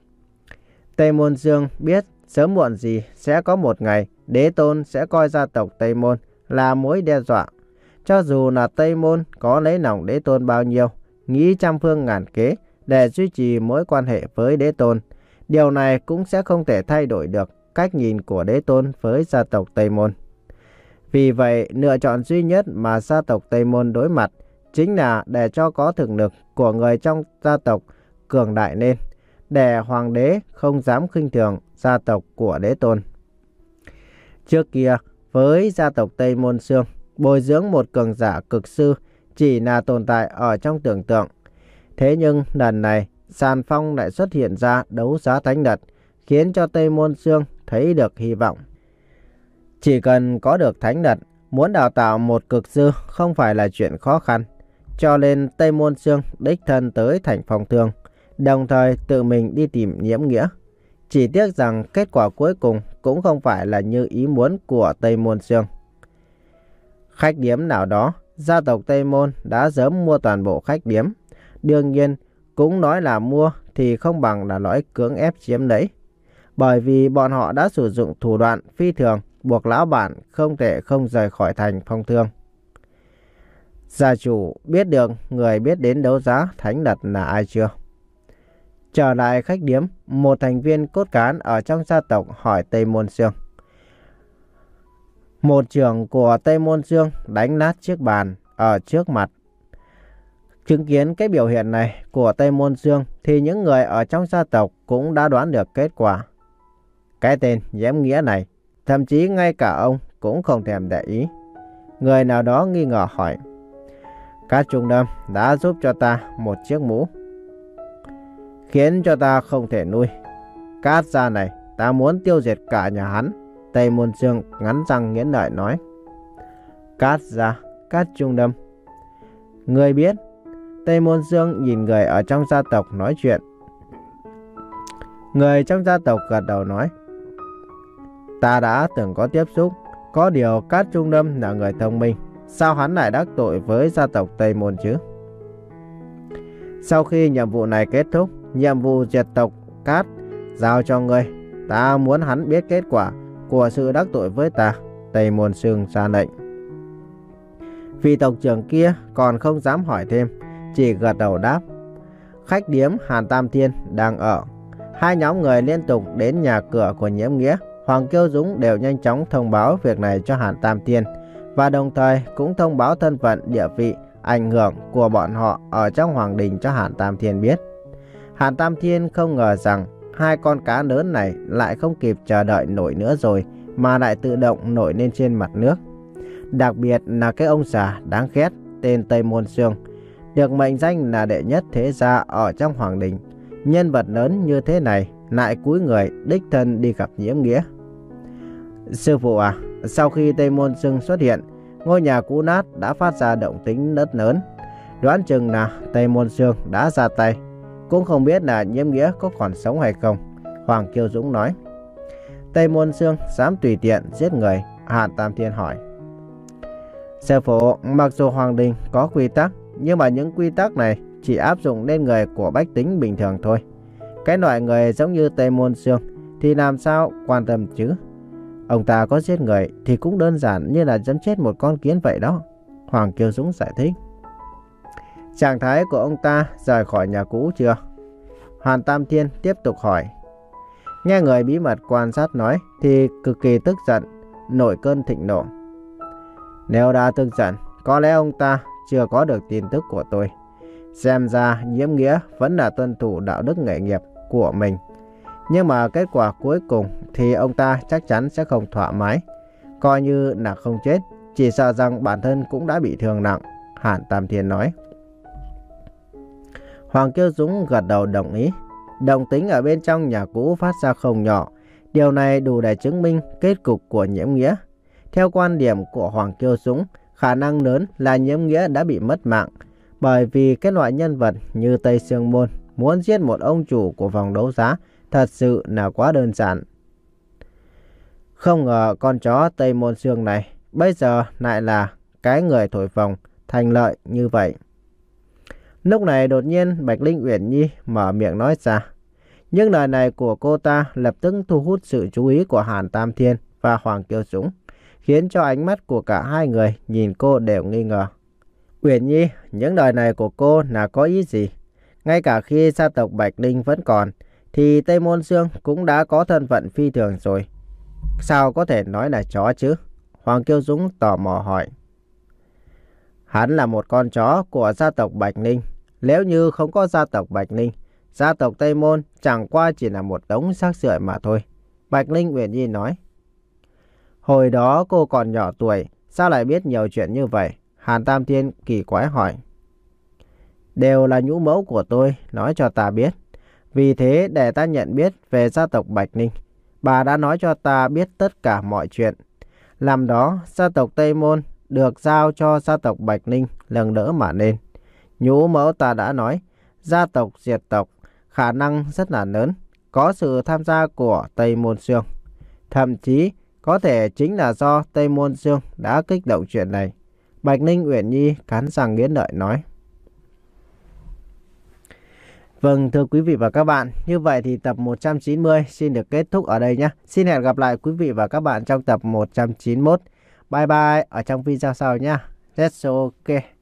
Tây Môn Xương biết sớm muộn gì sẽ có một ngày đế tôn sẽ coi gia tộc Tây Môn là mối đe dọa. Cho dù là Tây Môn có lấy lòng đế tôn bao nhiêu, nghĩ trăm phương ngàn kế để duy trì mối quan hệ với đế tôn, điều này cũng sẽ không thể thay đổi được cách nhìn của đế tôn với gia tộc Tây Môn. Vì vậy, lựa chọn duy nhất mà gia tộc Tây Môn đối mặt chính là để cho có thực lực của người trong gia tộc cường đại lên, để hoàng đế không dám khinh thường gia tộc của đế tôn. Trước kia, với gia tộc Tây Môn Xương, bồi dưỡng một cường giả cực sư chỉ là tồn tại ở trong tưởng tượng. Thế nhưng lần này Sàn Phong lại xuất hiện ra đấu giá thánh đật, khiến cho Tây Môn Xương thấy được hy vọng. Chỉ cần có được thánh đật, muốn đào tạo một cực sư không phải là chuyện khó khăn. Cho nên Tây Môn Xương đích thân tới thành Phong Thương, đồng thời tự mình đi tìm Nhiễm Nghĩa. Chỉ tiếc rằng kết quả cuối cùng cũng không phải là như ý muốn của Tây Môn Xương. Khách điếm nào đó, gia tộc Tây Môn đã sớm mua toàn bộ khách điếm. Đương nhiên, cũng nói là mua thì không bằng là nói cưỡng ép chiếm lấy. Bởi vì bọn họ đã sử dụng thủ đoạn phi thường buộc lão bản không thể không rời khỏi thành Phong Thương. Gia chủ biết được người biết đến đấu giá thánh đật là ai chưa? Trở lại khách điếm, một thành viên cốt cán ở trong gia tộc hỏi Tây Môn Xương. Một trưởng của Tây Môn Xương đánh nát chiếc bàn ở trước mặt. Chứng kiến cái biểu hiện này của Tây Môn Xương thì những người ở trong gia tộc cũng đã đoán được kết quả. Cái tên Nhiễm Nghĩa này, thậm chí ngay cả ông cũng không thèm để ý. Người nào đó nghi ngờ hỏi. Cát Trung Đâm đã giúp cho ta một chiếc mũ, khiến cho ta không thể nuôi. Cát gia này ta muốn tiêu diệt cả nhà hắn. Tây Môn Xương ngắn răng nghiến lợi nói. Cát gia, Cát Trung Đâm. Người biết? Tây Môn Xương nhìn người ở trong gia tộc nói chuyện. Người trong gia tộc gật đầu nói. Ta đã từng có tiếp xúc. Có điều Cát Trung Đâm là người thông minh. Sao hắn lại đắc tội với gia tộc Tây Môn chứ? Sau khi nhiệm vụ này kết thúc, nhiệm vụ diệt tộc Cát giao cho ngươi. Ta muốn hắn biết kết quả của sự đắc tội với ta. Tây Môn Xương ra lệnh. Vị tộc trưởng kia còn không dám hỏi thêm, chỉ gật đầu đáp. Khách điếm Hàn Tam Thiên đang ở. Hai nhóm người liên tục đến nhà cửa của Nhiễm Nghĩa. Hoàng Kiêu Dũng đều nhanh chóng thông báo việc này cho Hàn Tam Thiên, và đồng thời cũng thông báo thân phận, địa vị, ảnh hưởng của bọn họ ở trong Hoàng Đình cho Hàn Tam Thiên biết. Hàn Tam Thiên không ngờ rằng hai con cá lớn này lại không kịp chờ đợi nổi nữa rồi, mà lại tự động nổi lên trên mặt nước. Đặc biệt là cái ông già đáng ghét tên Tây Môn Xương, được mệnh danh là đệ nhất thế gia ở trong Hoàng Đình. Nhân vật lớn như thế này lại cúi người đích thân đi gặp Nhiễm Nghĩa. Sư phụ à, sau khi Tây Môn Xương xuất hiện, ngôi nhà cũ nát đã phát ra động tĩnh rất lớn. Đoán chừng là Tây Môn Xương đã ra tay. Cũng không biết là Nhiễm Nghĩa có còn sống hay không. Hoàng Kiêu Dũng nói. Tây Môn Xương dám tùy tiện giết người? Hàn Tam Thiên hỏi. Sư phụ, mặc dù Hoàng Đình có quy tắc, nhưng mà những quy tắc này chỉ áp dụng lên người của bách tính bình thường thôi. Cái loại người giống như Tây Môn Xương thì làm sao quan tâm chứ? Ông ta có giết người thì cũng đơn giản như là giẫm chết một con kiến vậy đó. Hoàng Kiêu Dũng giải thích. Trạng thái của ông ta rời khỏi nhà cũ chưa? Hàn Tam Thiên tiếp tục hỏi. Nghe người bí mật quan sát nói thì cực kỳ tức giận, nổi cơn thịnh nộ. Nếu đã tức giận, có lẽ ông ta chưa có được tin tức của tôi. Xem ra Nhiễm Nghĩa vẫn là tuân thủ đạo đức nghề nghiệp của mình. Nhưng mà kết quả cuối cùng thì ông ta chắc chắn sẽ không thỏa mãn. Coi như là không chết, chỉ sợ rằng bản thân cũng đã bị thương nặng. Hàn Tam Thiên nói. Hoàng Kiêu Dũng gật đầu đồng ý. Động tĩnh ở bên trong nhà cũ phát ra không nhỏ. Điều này đủ để chứng minh kết cục của Nhiễm Nghĩa. Theo quan điểm của Hoàng Kiêu Dũng, khả năng lớn là Nhiễm Nghĩa đã bị mất mạng. Bởi vì cái loại nhân vật như Tây Sương Môn muốn giết một ông chủ của phòng đấu giá thật sự là quá đơn giản. Không ngờ con chó Tây Môn Xương này bây giờ lại là cái người thổi phồng thành lợi như vậy. Lúc này đột nhiên Bạch Linh Uyển Nhi mở miệng nói ra. Những lời này của cô ta lập tức thu hút sự chú ý của Hàn Tam Thiên và Hoàng Kiêu Dũng, khiến cho ánh mắt của cả hai người nhìn cô đều nghi ngờ. Uyển Nhi, những lời này của cô là có ý gì? Ngay cả khi gia tộc Bạch Linh vẫn còn, thì Tây Môn Xương cũng đã có thân phận phi thường rồi. Sao có thể nói là chó chứ? Hoàng Kiêu Dũng tò mò hỏi. Hắn là một con chó của gia tộc Bạch Linh. Nếu như không có gia tộc Bạch Linh, gia tộc Tây Môn chẳng qua chỉ là một đống xác sưởi mà thôi. Bạch Linh Uyển Nhi nói. Hồi đó cô còn nhỏ tuổi, sao lại biết nhiều chuyện như vậy? Hàn Tam Thiên kỳ quái hỏi. đều là nhũ mẫu của tôi nói cho ta biết. Vì thế để ta nhận biết về gia tộc Bạch Ninh, bà đã nói cho ta biết tất cả mọi chuyện. Làm đó, gia tộc Tây Môn được giao cho gia tộc Bạch Ninh lần đỡ mà nên. Nhũ mẫu ta đã nói, gia tộc diệt tộc khả năng rất là lớn, có sự tham gia của Tây Môn Xương. Thậm chí có thể chính là do Tây Môn Xương đã kích động chuyện này. Bạch Ninh Uyển Nhi cắn răng nghiến lợi nói. Vâng, thưa quý vị và các bạn, như vậy thì tập một trăm chín mươi xin được kết thúc ở đây nhé. Xin hẹn gặp lại quý vị và các bạn trong tập một trăm chín mươi mốt. Bye bye ở trong video sau nhé. That's okay.